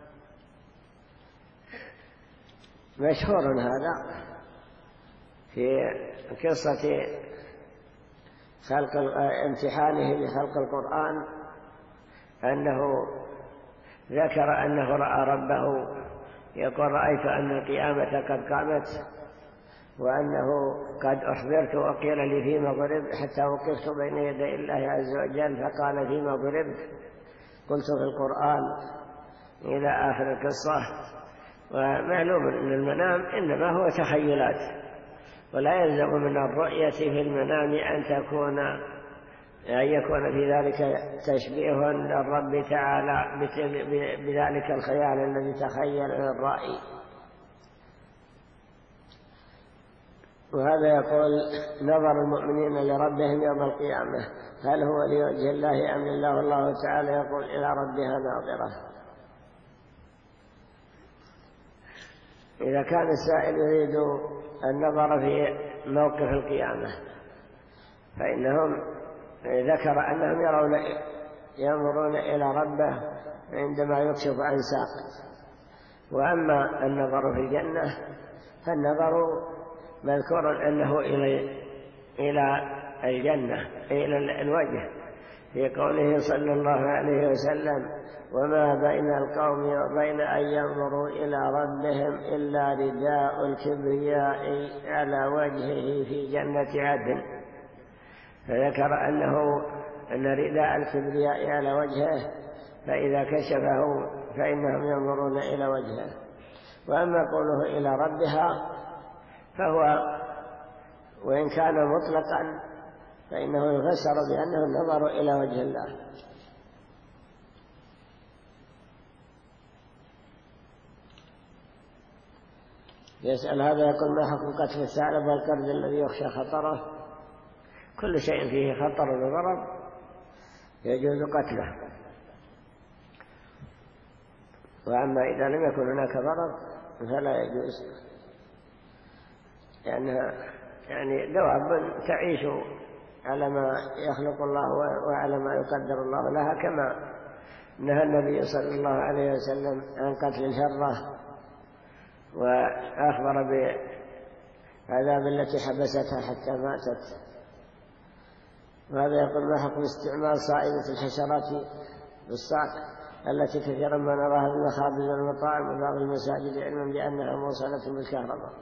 مشهور هذا في قصة امتحانه لخلق القرآن، أنه ذكر أنه رأى ربه يقول: رأيت أن القيامة قد قامت، وأنه قد أخبرت وقيل لي فيما ضربت حتى وقفت بين يدي الله عز وجل فقال: فيما ضربت؟ قلت: في القرآن، إلى آخر القصة. ومعلوم أن المنام إنما هو تخيلات، ولا يلزم من الرؤية في المنام أن يكون في ذلك تشبيه للرب تعالى بذلك الخيال الذي تخيل الرأي. وهذا يقول: نظر المؤمنين لربهم يوم القيامة هل هو لوجه الله أم لله؟ الله تعالى يقول: إلى ربها ناظرة. إذا كان السائل يريد النظر في موقف القيامة فإنهم ذكر أنهم ينظرون إلى ربه عندما يكشف عن ساق. وأما النظر في الجنة فالنظر مذكور أنه إلى الجنة، إلى الوجه، في قوله صلى الله عليه وسلم: وما بين القوم وبين أن ينظروا إلى ربهم إلا رداء الكبرياء على وجهه في جنة عدن. فذكر أن رداء الكبرياء على وجهه، فإذا كشفه فإنهم ينظرون إلى وجهه. وأما قوله إلى ربها فهو وإن كان مطلقا فإنه يفسر بأنه النظر إلى وجه الله. يسأل هذا يقول: ما حكم قتل الثعلب والقرد الذي يخشى خطره؟ كل شيء فيه خطر وضرر يجوز قتله، وأما إذا لم يكن هناك ضرر فلا يجوز، يعني دواب تعيش على ما يخلق الله وعلى ما يقدر الله لها، كما نهى النبي صلى الله عليه وسلم عن قتل الهرة وأخبر بعذاب التي حبستها حتى ماتت. وهذا يقول: ما حكم استعمال صائدة الحشرات بالصعق التي كثيرا ما نراها بالمخابز والمطاعم وبعض المساجد علما بأنها موصلة بالكهرباء؟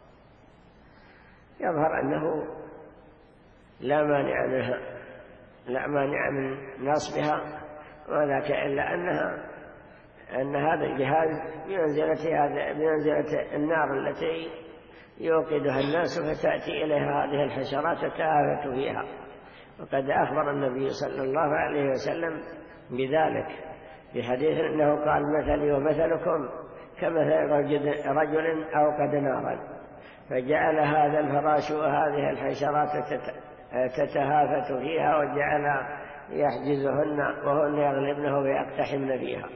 يظهر أنه لا مانع من نصبها، وذاك إلا أن هذا الجهاز بمنزلة النار التي يوقدها الناس فتأتي إليها هذه الحشرات تتآفت فيها. وقد أخبر النبي صلى الله عليه وسلم بذلك في حديث أنه قال: مثلي ومثلكم كمثل رجل أوقد نارا فجعل هذا الفراش وهذه الحشرات تتهافت فيها وجعل يحجزهن وهن يغلبنه ويقتحمن فيها.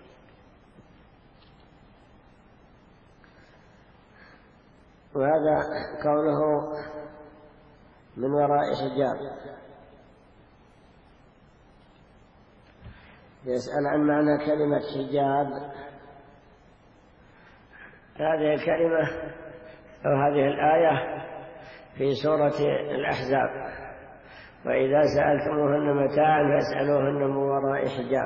وهذا قوله من وراء حجاب. يسأل عن معنى كلمة حجاب. هذه الكلمة أو هذه الآية في سورة الأحزاب: وإذا سألتموهن متاعا فاسألوهن من وراء حجاب.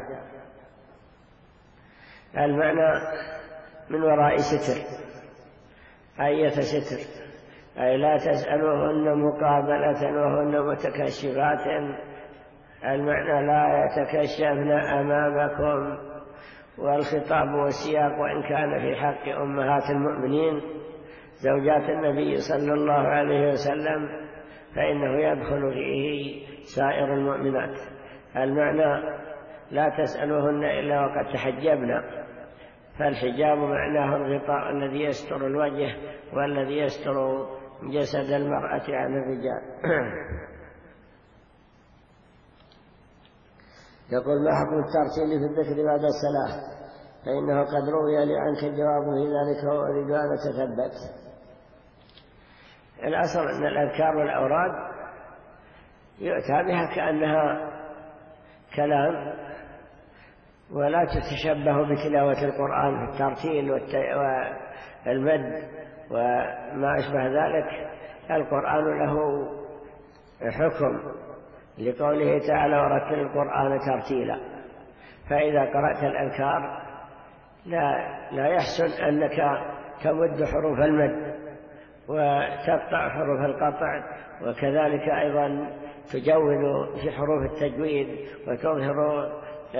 المعنى من وراء ستر، أية ستر، أي لا تسألوهن مقابلة وهن متكشفات، المعنى لا يتكشفن أمامكم. والخطاب والسياق وإن كان في حق أمهات المؤمنين زوجات النبي صلى الله عليه وسلم فإنه يدخل فيه سائر المؤمنات. المعنى لا تسألوهن إلا وقد تحجبنا، فالحجاب معناه الغطاء الذي يستر الوجه والذي يستر جسد المرأة عن الرجال. يقول: ما حكم الترتيل في الذكر بعد الصلاة؟ فإنه قد روي لي عنك الجواب في ذلك وأريد أن أتثبت. الأصل أن الأذكار والأوراد يؤتى بها كأنها كلام، ولا تتشبه بتلاوة القرآن في الترتيل والمد وما أشبه ذلك. القرآن له حكم لقوله تعالى: ورتل القرآن ترتيلا. فإذا قرأت الأذكار لا يحسن أنك تمد حروف المد وتقطع حروف القطع، وكذلك أيضا تجود في حروف التجويد وتظهر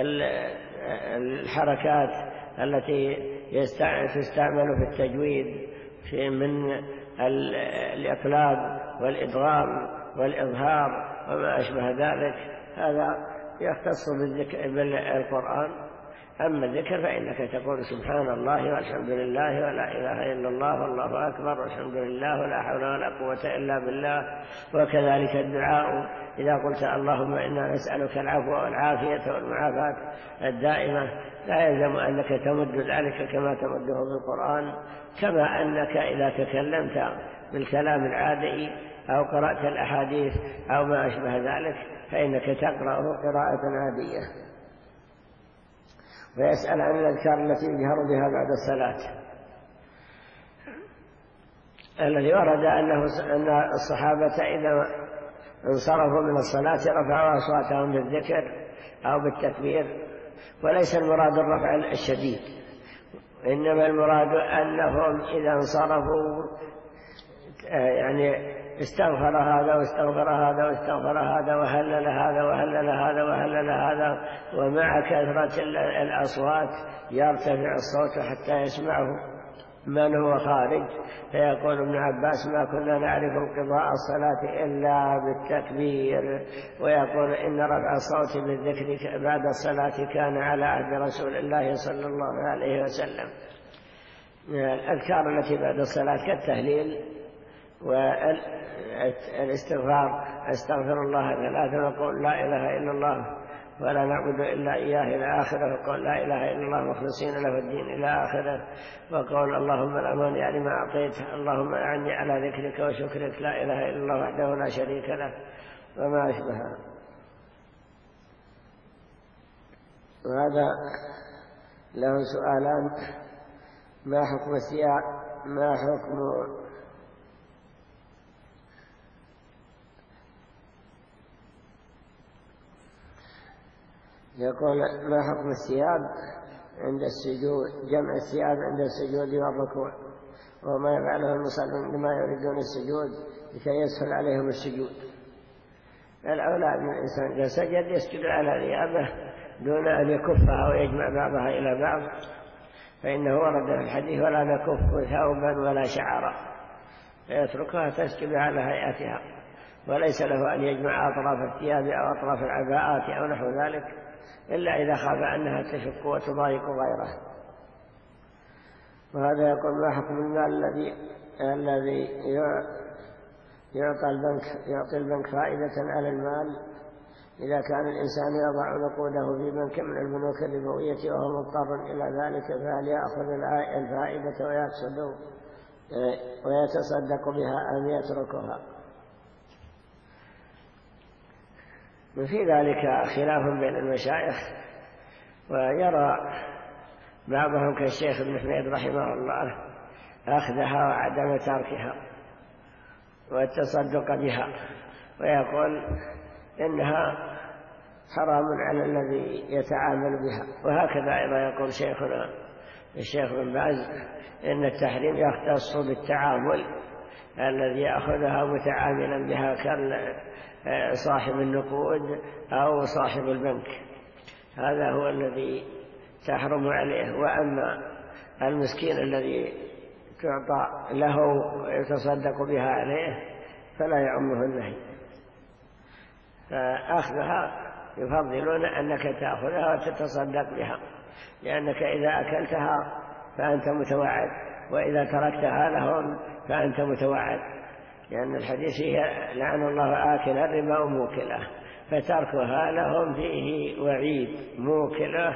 الحركات التي تستعمل في التجويد من الإقلاب والإدغام والإظهار وما أشبه ذلك. هذا يختص بالقرآن. أما الذكر فإنك تقول: سبحان الله والحمد لله ولا إله إلا الله والله أكبر والحمد لله ولا حول ولا قوة إلا بالله. وكذلك الدعاء إذا قلت: اللهم إنا نسألك العفو والعافية والمعافاة الدائمة، لا يلزم أنك تمد ذلك كما تمده بالقرآن، كما أنك إذا تكلمت بالكلام العادي أو قرأت الأحاديث أو ما أشبه ذلك فإنك تقرأه قراءة عادية. ويسأل عن الأذكار التي يجهر بها بعد الصلاة. الذي ورد أن الصحابة إذا انصرفوا من الصلاة رفعوا أصواتهم بالذكر أو بالتكبير، وليس المراد الرفع الشديد، إنما المراد أنهم إذا انصرفوا يعني استغفر هذا واستغفر هذا واستغفر هذا وهلل هذا وهلل هذا وهلل هذا، ومع كثرة الأصوات يرتفع الصوت حتى يسمعه من هو خارج. فيقول ابن عباس: ما كنا نعرف انقضاء الصلاة إلا بالتكبير. ويقول: إن رفع الصوت بالذكر بعد الصلاة كان على عهد رسول الله صلى الله عليه وسلم. الأذكار التي بعد الصلاة كالتهليل والاستغفار: استغفر الله ثلاثا وقول لا إله إلا الله ولا نعبد إلا إياه إلى آخره، وقول لا إله إلا الله مخلصين له الدين إلى آخره، وقول اللهم لا مانع لما أعطيت اللهم أعني على ذكرك وشكرك، لا إله إلا الله وحده لا شريك له، وما أشبهها. وهذا له سؤالان: ما حكم الثياب؟ ما حكم يقول: ما حكم الثياب عند السجود، جمع الثياب عند السجود والركوع، وما يفعله المصلون عندما يريدون السجود لكي يسهل عليهم السجود؟ الأولى أن الإنسان إذا سجد يسجد على ثيابه دون أن يكفها ويجمع بعضها إلى بعض، فإنه ورد في الحديث: ولا نكف ثوبا ولا شعرا، فيتركها تسجد على هيئتها، وليس له أن يجمع أطراف الثياب أو أطراف العباءات أو نحو ذلك، إلا إذا خاف أنها تشق وتضايق غيره. وهذا يقول: ما حكم المال الذي يعطي البنك فائدة على المال إذا كان الإنسان يضع نقوده في بنك من البنوك الربوية وهو مضطر إلى ذلك، فهل يأخذ الفائدة ويتصدق بها أم يتركها؟ وفي ذلك خلاف بين المشايخ، ويرى بعضهم كالشيخ ابن حميد رحمه الله أخذها وعدم تركها والتصدق بها، ويقول إنها حرام على الذي يتعامل بها. وهكذا أيضا يقول شيخنا الشيخ بن باز إن التحريم يختص بالتعامل، الذي يأخذها متعاملا بها كصاحب النقود أو صاحب البنك، هذا هو الذي تحرم عليه. وأما المسكين الذي تعطى له ويتصدق بها عليه فلا يعمه النهي، فأخذها يفضلون أنك تأخذها وتتصدق بها، لأنك إذا أكلتها فأنت متوعد، وإذا تركتها لهم فأنت متوعد، لأن الحديث هي لعن الله آكل الربا وموكله، فتركها لهم فيه وعيد موكله،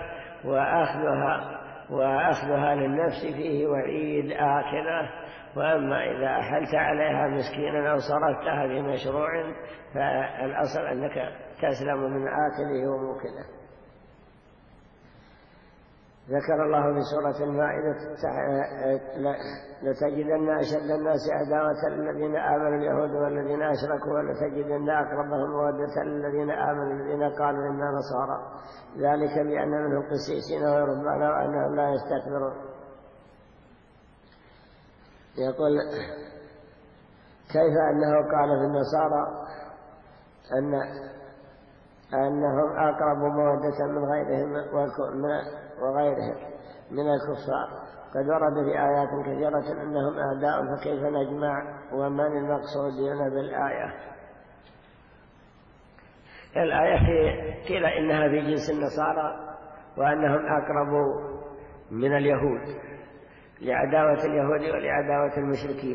وأخذها للنفس فيه وعيد آكله. وأما إذا أحلت عليها مسكينا أو صرفتها بمشروع فالأصل أنك تسلم من آكله وموكله. ذكر الله في سورة المائدة: لتجدن أشد الناس عداوة للذين آمنوا اليهود والذين أشركوا، ولتجدن أقربهم مودة للذين آمنوا الذين قالوا إنا نصارى، ذلك بأن منهم قسيسين ورهبانا وأنهم لا يستكبرون. يقول: كيف أنه قال في النصارى أنهم أقرب مودة من غيرهم وغيرهم من الكفار؟ قد ورد في آيات كثيرة أنهم أعداء، فكيف نجمع ومن المقصودين بالآية؟ الآية قيل إنها في جنس النصارى، وأنهم أقرب من اليهود لعداوة اليهود ولعداوة المشركين.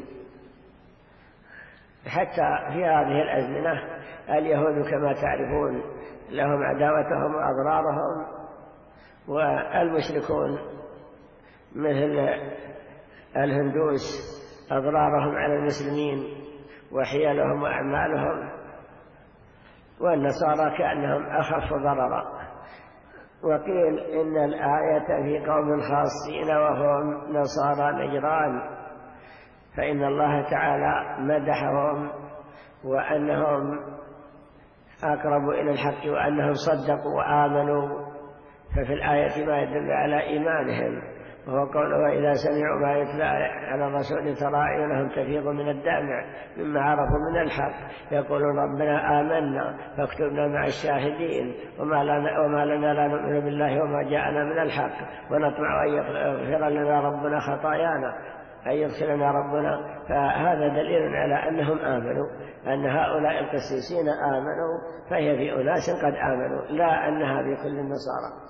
حتى في هذه الأزمنة اليهود كما تعرفون لهم عداوتهم وأضرارهم، والمشركون مثل الهندوس أضرارهم على المسلمين وحيلهم وأعمالهم، والنصارى كأنهم أخف ضررا. وقيل إن الآية في قوم خاصين وهم نصارى نجران، فإن الله تعالى مدحهم وأنهم أقربوا إلى الحق وأنهم صدقوا وآمنوا، ففي الآية ما يدل على إيمانهم، وهو قوله وإذا سمعوا ما يتلى على الرسول ترى أعينهم تفيض من الدمع مما عرفوا من الحق يقولون ربنا آمنا فاكتبنا مع الشاهدين وما لنا لا نؤمن بالله وما جاءنا من الحق ونطمع أن يغفر لنا ربنا خطايانا أن يغفر لنا ربنا. فهذا دليل على أنهم آمنوا، أن هؤلاء القسيسين آمنوا، فهي في أناس قد آمنوا، لا أنها في كل النصارى.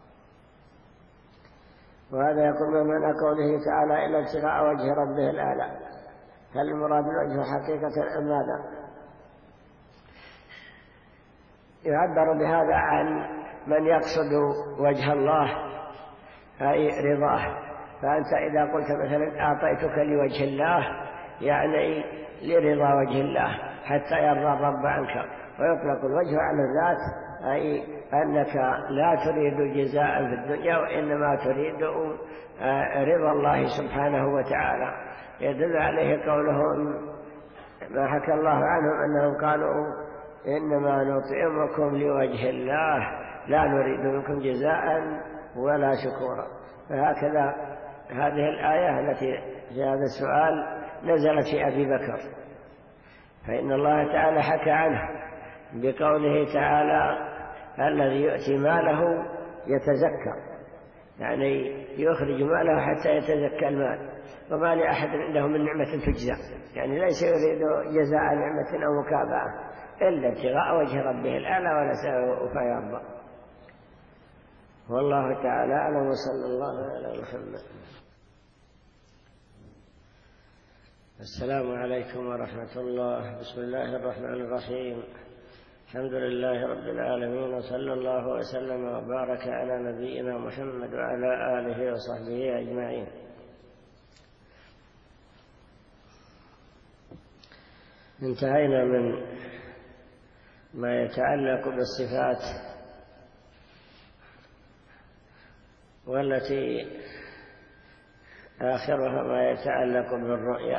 وهذا يقول من معنى قوله تعالى إلا ابتغاء وجه ربه الأعلى. هل المراد الوجه حقيقة أم ماذا؟ يعبر بهذا عن من يقصد وجه الله أي رضاه. فأنت إذا قلت مثلا أعطيتك لوجه الله يعني لرضا وجه الله حتى يرضى الرب عنك. ويطلق الوجه على الذات أي أنك لا تريد جزاء في الدنيا وإنما تريد رضا الله سبحانه وتعالى. يدل عليه قولهم ما حكى الله عنهم أنهم قالوا إنما نطعمكم لوجه الله لا نريد منكم جزاء ولا شكورا. فهكذا هذه الآية التي في هذا السؤال نزلت في أبي بكر، فإن الله تعالى حكى عنه بقوله تعالى الذي يؤتي ماله يتزكى، يعني يخرج ماله حتى يتزكى المال، وما لأحد عنده من نعمة تجزى، يعني ليس يريد جزاء نعمة أو مكافأة إلا ابتغاء وجه ربه الأعلى ولسوف يرضى. والله تعالى أعلم وصلى الله على محمد. السلام عليكم ورحمة الله. بسم الله الرحمن الرحيم. الحمد لله رب العالمين وصلى الله وسلم وبارك على نبينا محمد وعلى آله وصحبه أجمعين. انتهينا من ما يتعلق بالصفات والتي آخرها ما يتعلق بالرؤية،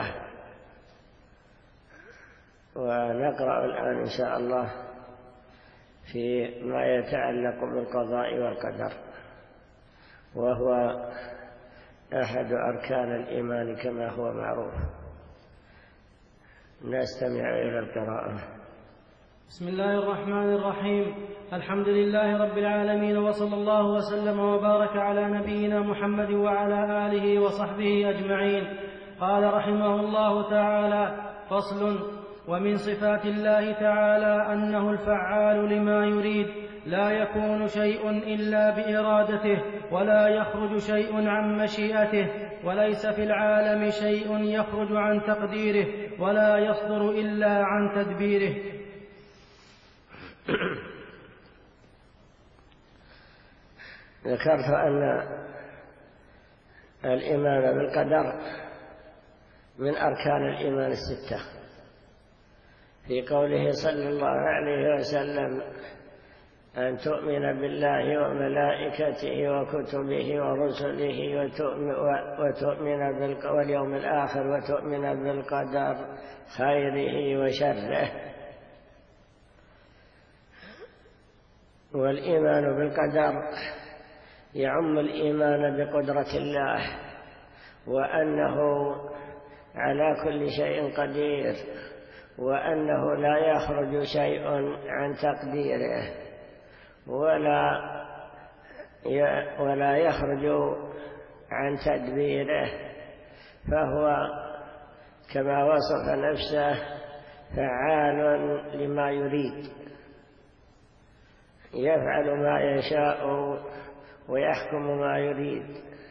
ونقرأ الآن إن شاء الله في ما يتعلق بالقضاء والقدر، وهو أحد أركان الإيمان كما هو معروف. نستمع إلى القراءة. بسم الله الرحمن الرحيم. الحمد لله رب العالمين وصلى الله وسلم وبارك على نبينا محمد وعلى آله وصحبه أجمعين. قال رحمه الله تعالى: فصل: ومن صفات الله تعالى أنه الفعال لما يريد، لا يكون شيء إلا بإرادته، ولا يخرج شيء عن مشيئته، وليس في العالم شيء يخرج عن تقديره، ولا يصدر إلا عن تدبيره. ذكرت أن الإيمان بالقدر من أركان الإيمان الستة، في قوله صلى الله عليه وسلم: أن تؤمن بالله وملائكته وكتبه ورسله وتؤمن واليوم الآخر وتؤمن بالقدر خيره وشره. والإيمان بالقدر يعم الإيمان بقدرة الله، وأنه على كل شيء قدير، وأنه لا يخرج شيء عن تقديره ولا يخرج عن تدبيره، فهو كما وصف نفسه فعال لما يريد، يفعل ما يشاء ويحكم ما يريد.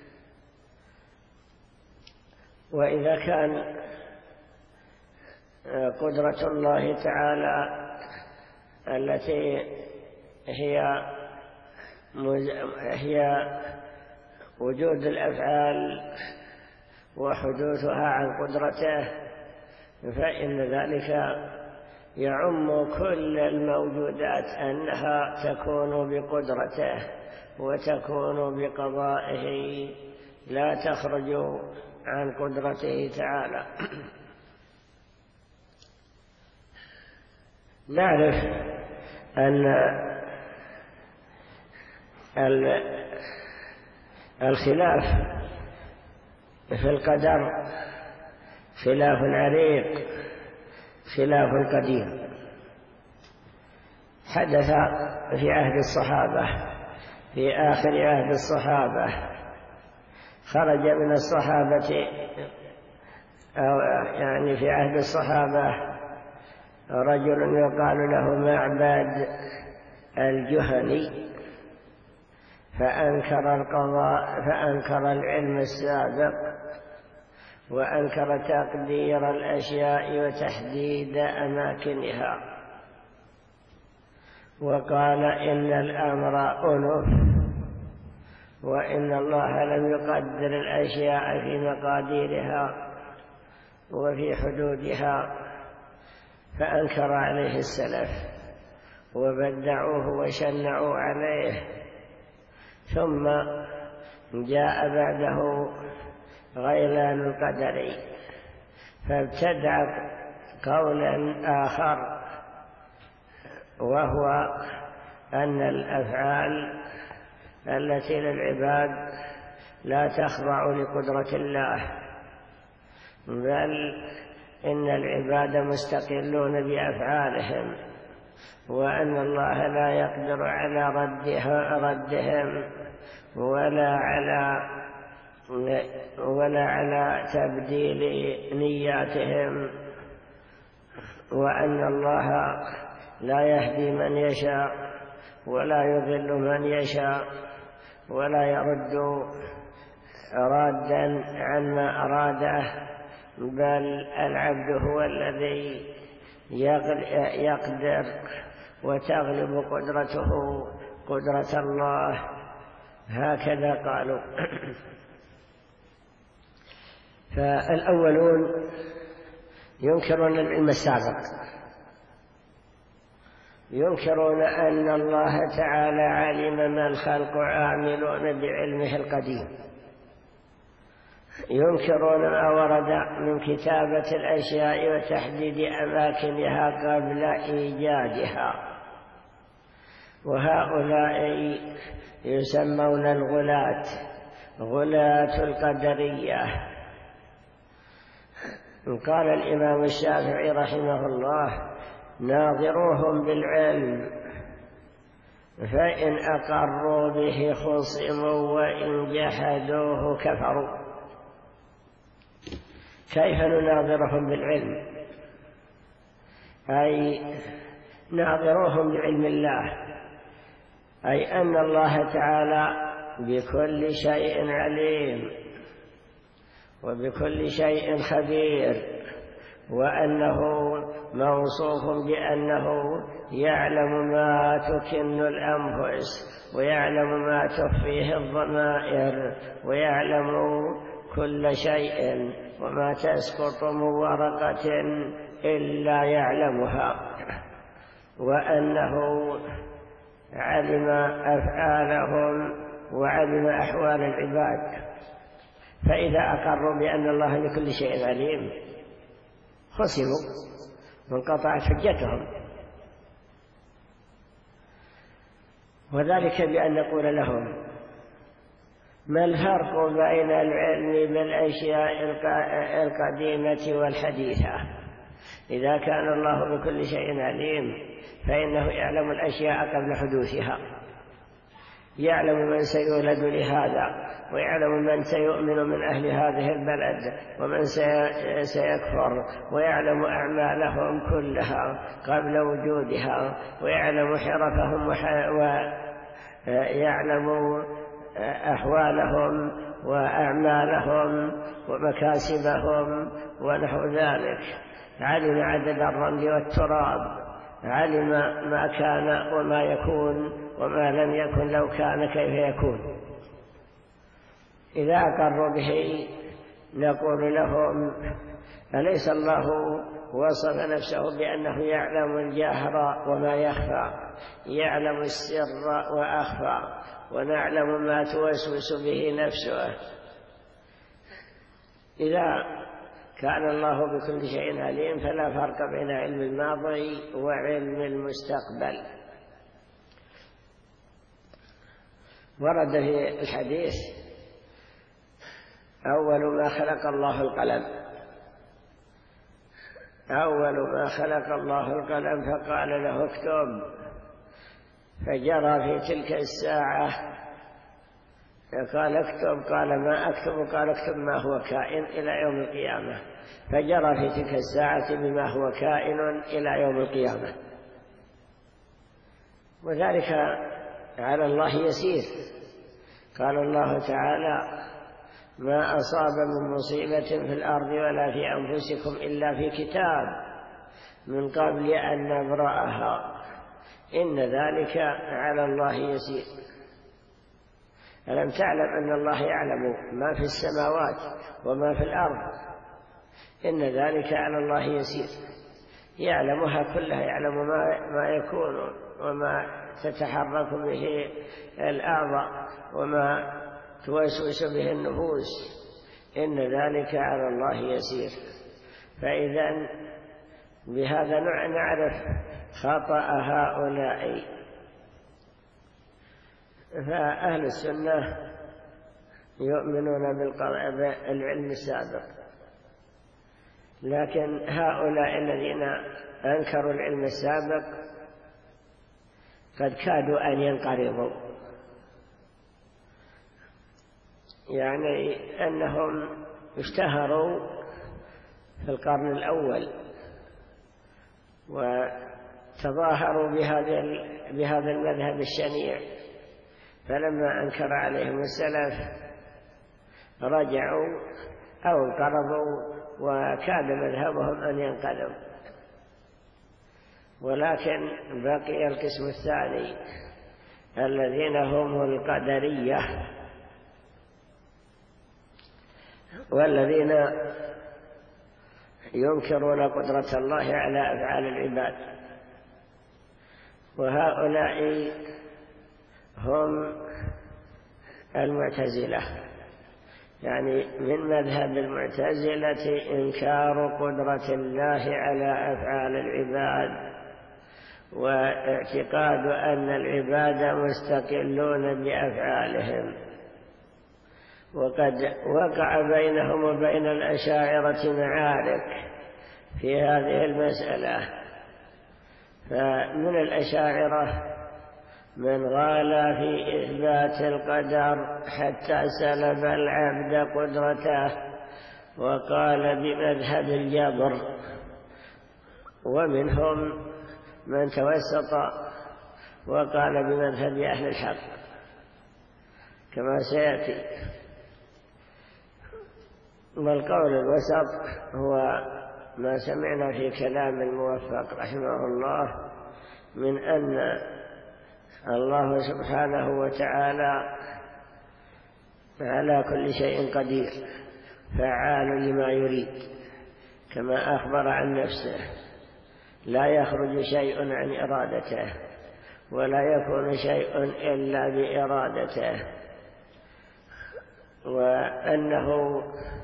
وإذا كان قدرة الله تعالى التي هي وجود الأفعال وحدوثها عن قدرته، فإن ذلك يعم كل الموجودات أنها تكون بقدرته وتكون بقضائه، لا تخرج عن قدرته تعالى. نعرف أن الخلاف في القدر خلاف عريق، خلاف قديم، حدث في عهد الصحابة، في آخر عهد الصحابة. خرج من الصحابة أو يعني في عهد الصحابة رجل يقال له معبد الجهني، فأنكر القضاء، فأنكر العلم السابق، وأنكر تقدير الأشياء وتحديد أماكنها، وقال إن الأمر أنف، وإن الله لم يقدر الأشياء في مقاديرها وفي حدودها. فأنكر عليه السلف وبدعوه وشنعوا عليه. ثم جاء بعده غيلان القدري فابتدع قولا آخر، وهو أن الأفعال التي للعباد لا تخضع لقدرة الله، بل إن العباد مستقلون بأفعالهم، وأن الله لا يقدر على ردهم ولا على تبديل نياتهم، وأن الله لا يهدي من يشاء ولا يضل من يشاء ولا يرد رادا عن ما أراده، بل العبد هو الذي يقدر وتغلب قدرته قدرة الله. هكذا قالوا. فالأولون ينكرون العلم السابق، ينكرون أن الله تعالى علم ما الخلق عاملون بعلمه القديم، ينكرون ما ورد من كتابة الأشياء وتحديد أماكنها قبل إيجادها. وهؤلاء يسمون غلاة القدرية. قال الإمام الشافعي رحمه الله: ناظروهم بالعلم، فإن أقروا به خصموا وإن جحدوه كفروا. كيف نناظرهم بالعلم؟ أي ناظروهم بعلم الله، أي أن الله تعالى بكل شيء عليم وبكل شيء خبير، وأنه موصوف بأنه يعلم ما تكن الأنفس ويعلم ما تخفيه الضمائر ويعلم كل شيء، وما تسقط من ورقة إلا يعلمها، وأنه علم أفعالهم وعلم أحوال العباد. فإذا أقروا بأن الله لكل شيء عليم خسروا وانقطعت حجتهم. وذلك بأن نقول لهم: ما الفرق بين العلم بالأشياء القديمة والحديثة؟ إذا كان الله بكل شيء عليم فإنه يعلم الأشياء قبل حدوثها، يعلم من سيولد لهذا، ويعلم من سيؤمن من أهل هذه البلد ومن سيكفر، ويعلم أعمالهم كلها قبل وجودها، ويعلم حرفهم ويعلم أحوالهم وأعمالهم ومكاسبهم ونحو ذلك. علم عدد الرمل والتراب، علم ما كان وما يكون وما لم يكن لو كان كيف يكون. إذا أقروا به نقول لهم: أليس الله وصف نفسه بأنه يعلم الجهر وما يخفى، يعلم السر وأخفى، ونعلم ما توسوس به نفسه؟ إذا كان الله بكل شيء عليم فلا فرق بين علم الماضي وعلم المستقبل. ورد في الحديث: أول ما خلق الله القلم، أول ما خلق الله القلم فقال له اكتب، فجرى في تلك الساعة قال اكتب، قال ما أكتب، قال اكتب ما هو كائن إلى يوم القيامة، فجرى في تلك الساعة بما هو كائن إلى يوم القيامة. وذلك على الله يسير. قال الله تعالى: ما أصاب من مصيبة في الأرض ولا في أنفسكم إلا في كتاب من قبل أن نبرأها إن ذلك على الله يسير. ألم تعلم أن الله يعلم ما في السماوات وما في الأرض؟ إن ذلك على الله يسير. يعلمها كلها، يعلم ما يكون وما تتحرك به الأعضاء وما توسوس به النفوس، إن ذلك على الله يسير. فإذا بهذا نعرف خطأ هؤلاء. فأهل السنة يؤمنون بالعلم السابق، لكن هؤلاء الذين أنكروا العلم السابق قد كادوا أن ينقرضوا، يعني أنهم اشتهروا في القرن الأول وتظاهروا بهذا المذهب الشنيع، فلما أنكر عليهم السلف رجعوا أو انقرضوا وكاد مذهبهم أن ينقلب. ولكن بقي القسم الثاني الذين هم القدرية، والذين ينكرون قدرة الله على أفعال العباد. وهؤلاء هم المعتزلة، يعني من مذهب المعتزلة إنكار قدرة الله على أفعال العباد، واعتقاد أن العباد مستقلون بأفعالهم. وقد وقع بينهم وبين الأشاعرة معارك في هذه المسألة. فمن الأشاعرة من غال في إثبات القدر حتى سلب العبد قدرته وقال بمذهب الجبر، ومنهم من توسط وقال بمذهب أهل الحق كما سيأتي. والقول الوسط هو ما سمعنا في كلام الموفق رحمه الله من أن الله سبحانه وتعالى على كل شيء قدير فعال لما يريد، كما أخبر عن نفسه: لا يخرج شيء عن إرادته ولا يكون شيء إلا بإرادته، وأنه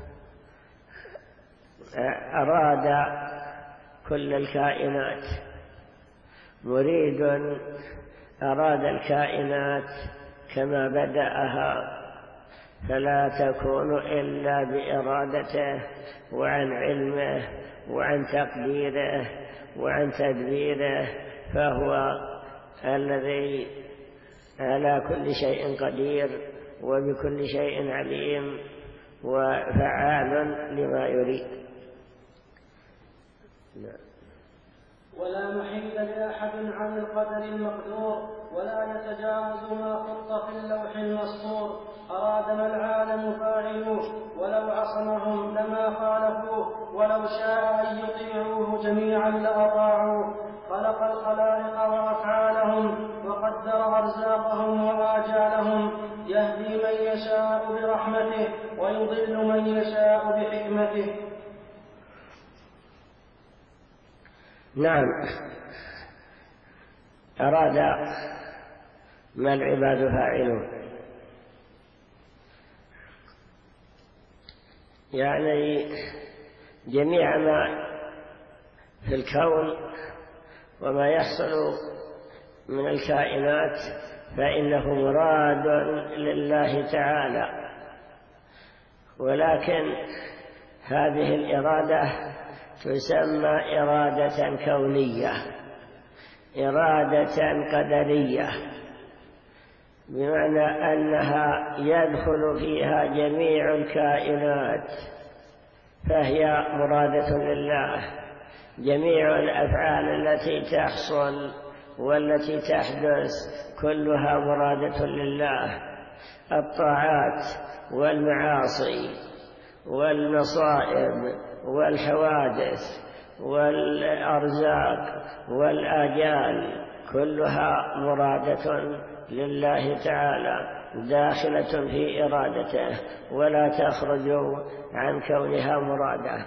أراد كل الكائنات، مريد أراد الكائنات كما بدأها، فلا تكون إلا بإرادته وعن علمه وعن تقديره وعن تدبيره، فهو الذي على كل شيء قدير وبكل شيء عليم وفعال لما يريد. ولا محيد لأحد عن القدر المقدور، ولا يتجاوز ما خط في اللوح المسطور. أراد ما العالم فاعلوه، ولو عصمهم لما خالفوه، ولو شاء أن يطيعوه جميعا لأطاعوه. خلق الخلائق وأفعالهم، وقدر أرزاقهم وآجالهم، يهدي من يشاء برحمته ويضل من يشاء بحكمته. نعم، أراد ما العباد فاعلون، يعني جميع ما في الكون وما يحصل من الكائنات فإنه مراد لله تعالى، ولكن هذه الإرادة تسمى إرادة كونية، إرادة قدرية، بمعنى أنها يدخل فيها جميع الكائنات فهي مرادة لله. جميع الأفعال التي تحصل والتي تحدث كلها مرادة لله. الطاعات والمعاصي والمصائب والحوادث والأرزاق والآجال كلها مرادة لله تعالى، داخلة في إرادته ولا تخرج عن كونها مرادة.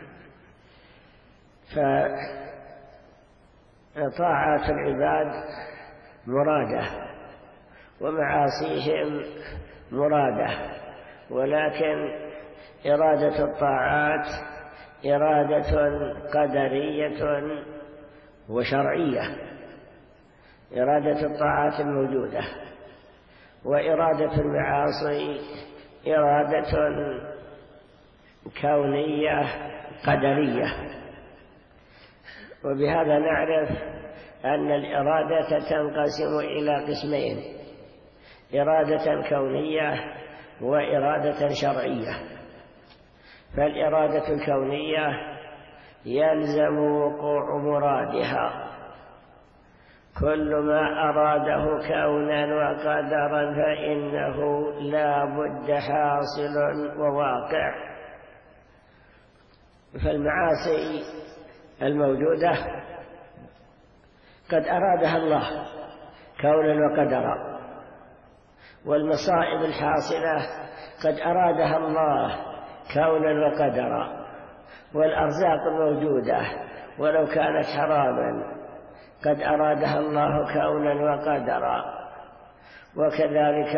فطاعات العباد مرادة ومعاصيهم مرادة، ولكن إرادة الطاعات إرادة قدرية وشرعية. إرادة الطاعات الموجودة، وإرادة المعاصي إرادة كونية قدرية. وبهذا نعرف أن الإرادة تنقسم إلى قسمين: إرادة كونية وإرادة شرعية. فالإرادة الكونية يلزم وقوع مرادها، كل ما أراده كونا وقدرا فإنه لا بد حاصل وواقع. فالمعاصي الموجودة قد أرادها الله كونا وقدرا، والمصائب الحاصلة قد أرادها الله كونا وقدرا، والأرزاق الموجودة ولو كانت حراما قد أرادها الله كونا وقدرا. وكذلك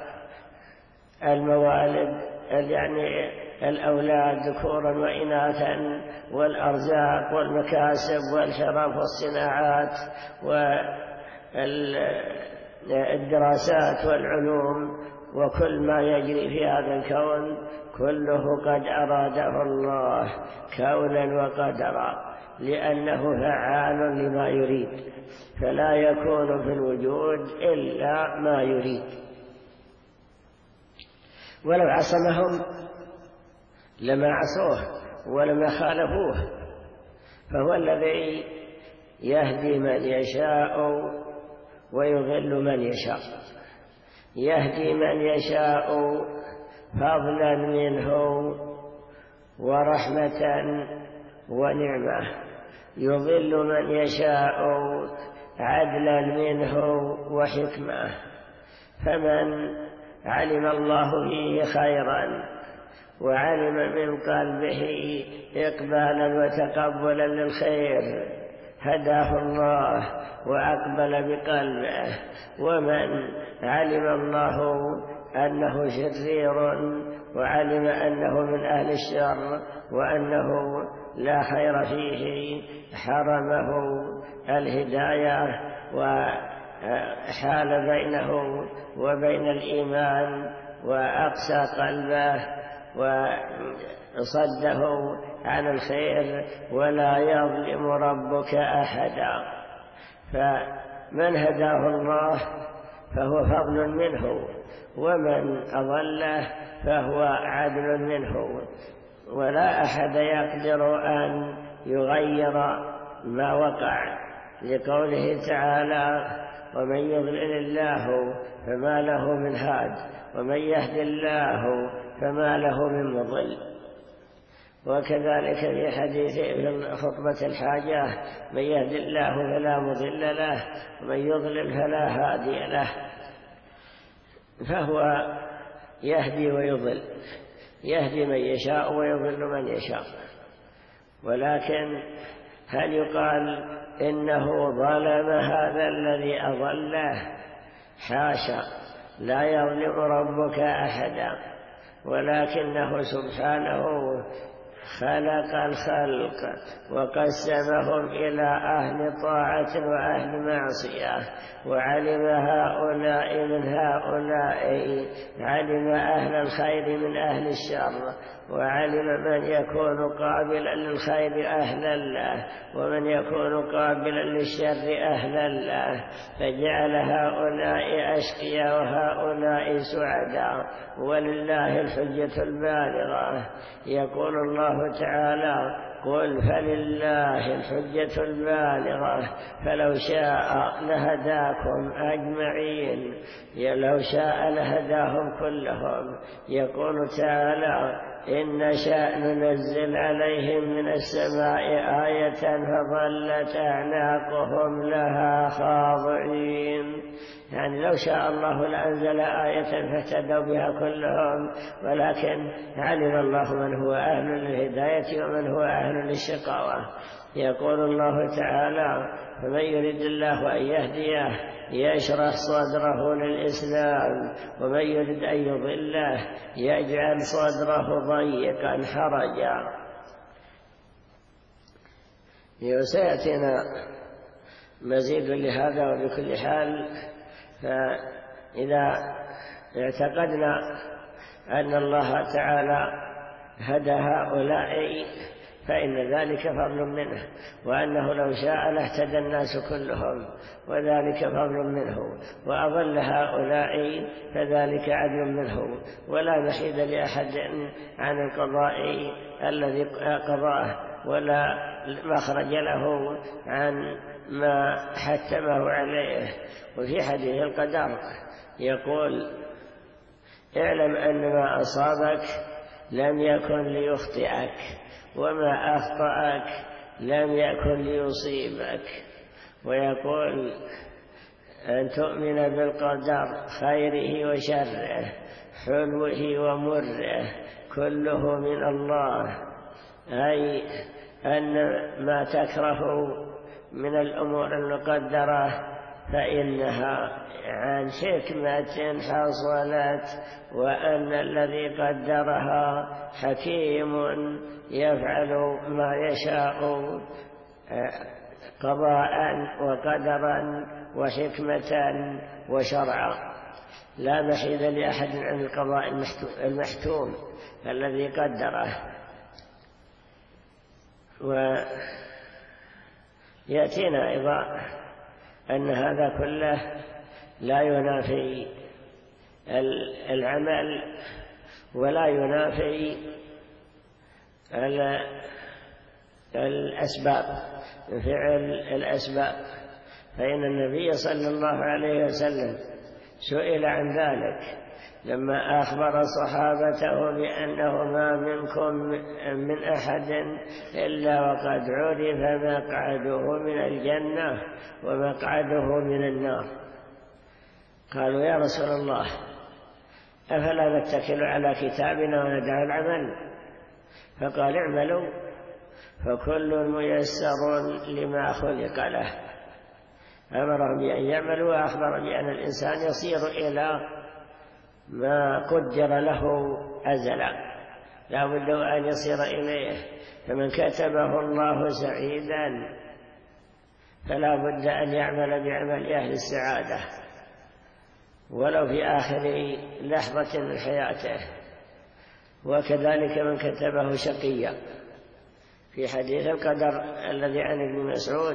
الموالد، يعني الأولاد ذكورا وإناثا، والأرزاق والمكاسب والشرف والصناعات والدراسات والعلوم، وكل ما يجري في هذا الكون كله قد أراده الله كونا وقدرا، لأنه فعال لما يريد، فلا يكون في الوجود إلا ما يريد. ولو عصمهم لما عصوه ولما خالفوه، فهو الذي يهدي من يشاء ويضل من يشاء. يهدي من يشاء فضلا منه ورحمة ونعمة، يضل من يشاء عدلا منه وحكمة. فمن علم الله فيه خيرا وعلم من قلبه إقبالا وتقبلا للخير هداه الله وأقبل بقلبه. ومن علم الله أنه شرير وعلم أنه من أهل الشر وأنه لا خير فيه حرمه الهداية وحال بينه وبين الإيمان وأقسى قلبه وصده عن الخير. ولا يظلم ربك أحدا. فمن هداه الله فهو فضل منه، ومن أضله فهو عدل منه. ولا أحد يقدر أن يغير ما وقع، لقوله تعالى: ومن يضلل الله فما له من هاد ومن يهد الله فما له من مضل. وكذلك في حديث في خطبة الحاجة: من يهد الله فلا مضل له ومن يضلل فلا هادي له. فهو يهدي ويضل، يهدي من يشاء ويضل من يشاء. ولكن هل يقال إنه ظلم هذا الذي أضله؟ حاشا، لا يظلم ربك أحدا. ولكنه سبحانه خلق الخلق وقسمهم إلى أهل طاعة وأهل معصية، وعلم هؤلاء من هؤلاء، علم أهل الخير من أهل الشر، وعلم من يكون قابلا للخير أهلا له ومن يكون قابلا للشر أهلا له، فجعل هؤلاء أشقياء وهؤلاء سعداء، ولله الحجة البالغة. يقول الله تعالى: قل فلله الحجة البالغة فلو شاء لهداكم أجمعين، لو شاء لهداهم كلهم. يقول تعالى: إن نشأ ننزل عليهم من السماء آية فظلت أعناقهم لها خاضعين. يعني لو شاء الله لأنزل آية فاهتدوا بها كلهم، ولكن علم الله من هو أهل للهداية ومن هو أهل للشقاوة. يقول الله تعالى: فمن يريد الله أن يهديه يشرح صدره للإسلام، ومن يريد أن يضله يجعل صدره ضيقا حرجا. سيأتينا مزيد لهذا. وبكل حال، فإذا اعتقدنا أن الله تعالى هدى هؤلاء فإن ذلك فضل منه، وأنه لو شاء لاهتدى الناس كلهم، وذلك فضل منه، وأضل هؤلاء فذلك عدل منه، ولا محيد لأحد عن القضاء الذي قضاه، ولا مخرج له عن ما حتمه عليه. وفي حديث القدر يقول: اعلم أن ما أصابك لم يكن ليخطئك، وما أخطأك لم يكن ليصيبك. ويقول: أن تؤمن بالقدر خيره وشره، حلوه ومره، كله من الله، أي أن ما تكره من الأمور المقدرة فإنها عن حكمة حصلت، وأن الذي قدرها حكيم يفعل ما يشاء قضاء وقدرا وحكمة وشرعا. لا محيد لأحد عن القضاء المحتوم الذي قدره. ويأتينا أيضا أن هذا كله لا ينافي العمل ولا ينافي الأسباب، فعل الأسباب. فإن النبي صلى الله عليه وسلم سئل عن ذلك لما أخبر صحابته بأنه ما منكم من أحد إلا وقد عرف مقعده من الجنة ومقعده من النار. قالوا: يا رسول الله، أفلا نتكل على كتابنا وندع العمل؟ فقال: اعملوا فكل ميسر لما خلق له. أمرهم بأن يعملوا، وأخبر بأن الإنسان يصير إلى ما قدر له أزلا، لا بد أن يصير إليه. فمن كتبه الله سعيدا فلا بد أن يعمل بعمل أهل السعادة ولو في آخر لحظة من حياته. وكذلك من كتبه شقيا. في حديث القدر الذي عن ابن مسعود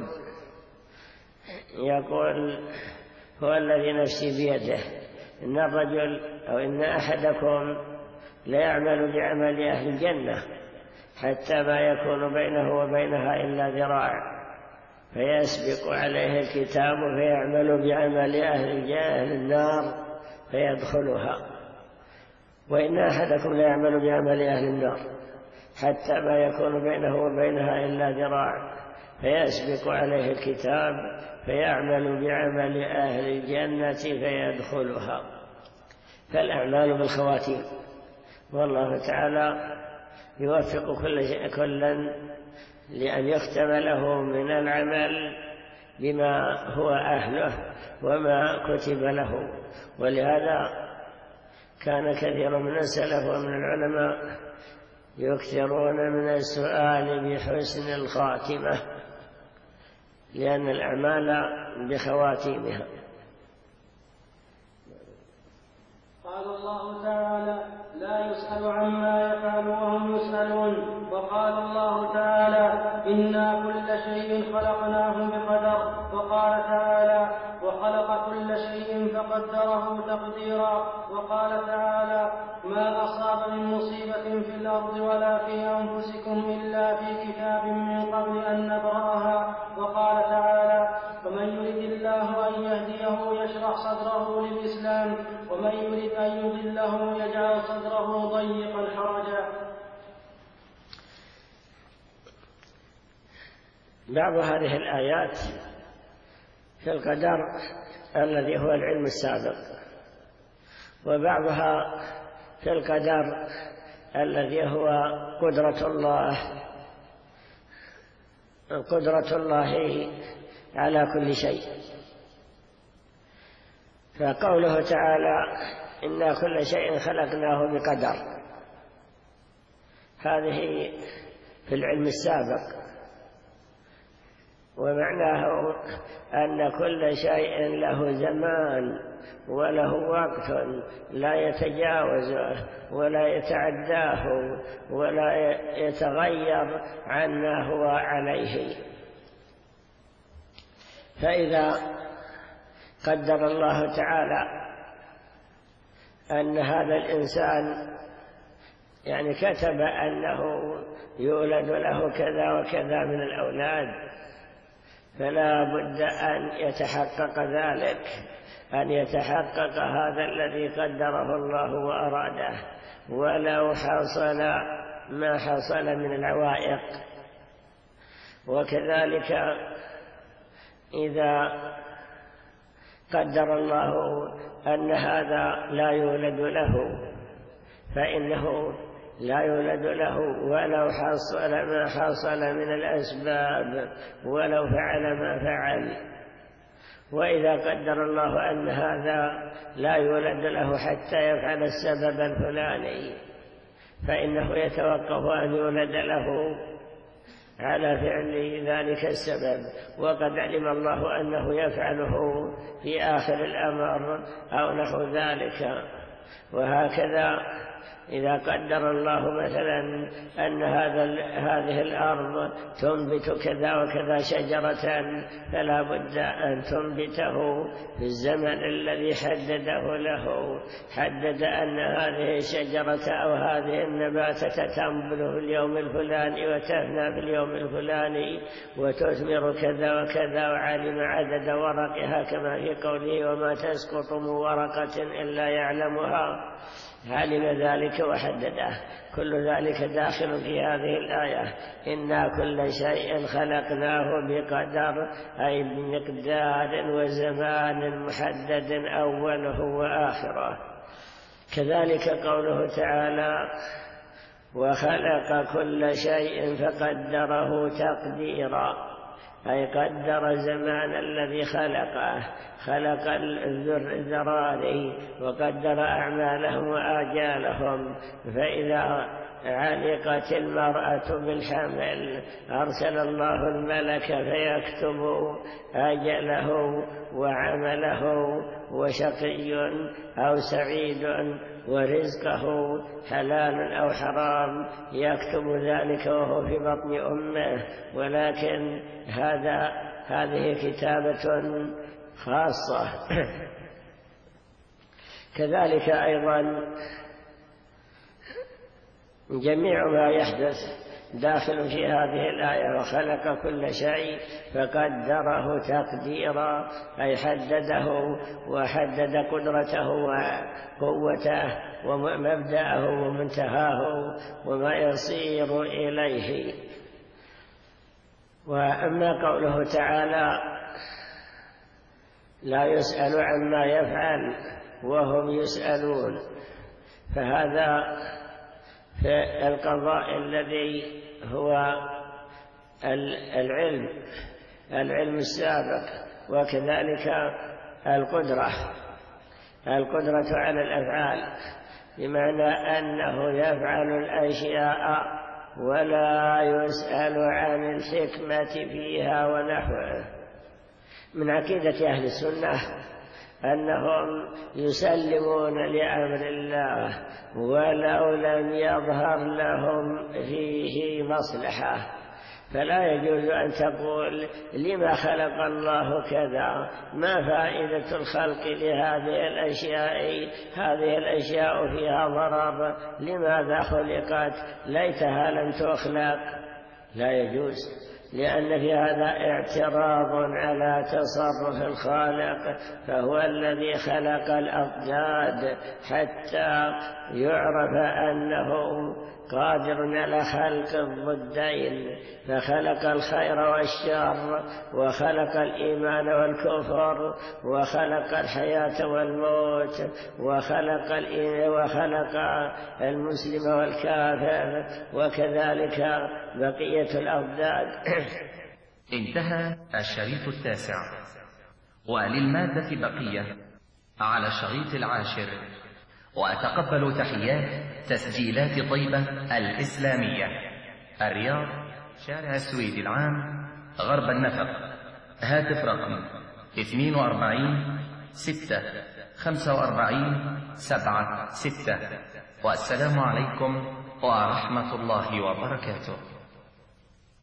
يقول: هو الذي نفسي بيده، إن الرجل أو إن أحدكم ليعمل بعمل أهل الجنة حتى ما يكون بينه وبينها إلا ذراع، فيسبق عليه الكتاب فيعمل بعمل أهل النار فيدخلها، وإن أحدكم ليعمل بعمل أهل النار حتى ما يكون بينه وبينها إلا ذراع، فيسبق عليه الكتاب فيعمل بعمل أهل الجنة فيدخلها. فالأعمال بالخواتيم، والله تعالى يوفق كلا لأن يختم له من العمل بما هو أهله وما كتب له. ولهذا كان كثير من السلف ومن العلماء يكثرون من السؤال بحسن الخاتمة، لأن الأعمال بخواتيمها. قال الله تعالى: لا يسأل عما يفعل وهم يسألون. وقال الله تعالى: إنا كل شيء خلقناه بقدر. وقال تعالى: وخلق كل شيء فقدره تقديرا. وقال تعالى: ما أصاب من مصيبة في الأرض ولا في أنفسكم إلا في كتاب من قبل أن نبرأها. وقال تعالى: ومن يرد الله أن يهديه يشرح صدره للإسلام ومن يرد أن يضله يجعل صدره ضيقا حرجا. بعض هذه الآيات في القدر الذي هو العلم السابق، وبعضها في القدر الذي هو قدرة الله على كل شيء. فقوله تعالى: إنا كل شيء خلقناه بقدر، هذه في العلم السابق، ومعناه أن كل شيء له زمان وله وقت لا يتجاوزه ولا يتعداه ولا يتغير عما هو عليه. فإذا قدر الله تعالى أن هذا الإنسان كتب أنه يولد له كذا وكذا من الأولاد، فلا بد أن يتحقق ذلك، أن يتحقق هذا الذي قدره الله وأراده، ولو حصل ما حصل من العوائق. وكذلك إذا قدر الله أن هذا لا يولد له، فإنه لا يولد له ولو حصل ما حصل من الأسباب، ولو فعل ما فعل. وإذا قدر الله أن هذا لا يولد له حتى يفعل السبب الفلاني، فإنه يتوقف أن يولد له على فعل ذلك السبب، وقد علم الله أنه يفعله في آخر الأمر أو نحو ذلك. وهكذا إذا قدر الله مثلا أن هذه الأرض تنبت كذا وكذا شجرة، فلا بد أن تنبته في الزمن الذي حدده له. حدد أن هذه الشجرة أو هذه النباتة تنبت في اليوم الفلاني وتفنى في اليوم الفلاني وتثمر كذا وكذا، وعلم عدد ورقها كما في قوله: وما تسقط من ورقة إلا يعلمها. علم ذلك وحدده. كل ذلك داخل في هذه الآية: إنا كل شيء خلقناه بقدر، أي بمقدار وزمان محدد أوله وآخره. كذلك قوله تعالى: وخلق كل شيء فقدره تقديرا، أي قدر زمان الذي خلقه، خلق الذراري وقدر أعمالهم وآجالهم. فإذا علقت المرأة بالحمل أرسل الله الملك فيكتب أجله وعمله وشقي أو سعيد ورزقه حلال أو حرام، يكتب ذلك وهو في بطن أمه. ولكن هذه كتابة خاصة. كذلك أيضا جميع ما يحدث داخل في هذه الآية: وخلق كل شيء فقدره تقديرا، أي حدده وحدد قدرته وقوته ومبدأه ومنتهاه وما يصير إليه. وأما قوله تعالى: لا يسأل عما يفعل وهم يسألون، فهذا في القضاء الذي هو العلم السابق. وكذلك القدرة على الأفعال، بمعنى أنه يفعل الأشياء ولا يسأل عن الحكمة فيها ونحوه. من عقيدة أهل السنة أنهم يسلمون لأمر الله ولو لم يظهر لهم فيه مصلحة، فلا يجوز أن تقول لما خلق الله كذا، ما فائدة الخلق لهذه الأشياء، هذه الأشياء فيها ضرر، لماذا خلقت، ليتها لم تخلق. لا يجوز، لأن في هذا اعتراض على تصرف الخالق، فهو الذي خلق الأضداد حتى يعرف أنه قادر على خلق الضدين، فخلق الخير والشر، وخلق الإيمان والكفر، وخلق الحياة والموت، وخلق المسلم والكافر، وكذلك بقية الأضداد. انتهى الشريط 9، وللمادة بقية على الشريط 10. وأتقبل تحيات تسجيلات طيبة الإسلامية، الرياض، شارع السويد العام، غرب النفق. هاتف رقم 42 6 45 7 6. والسلام عليكم ورحمة الله وبركاته.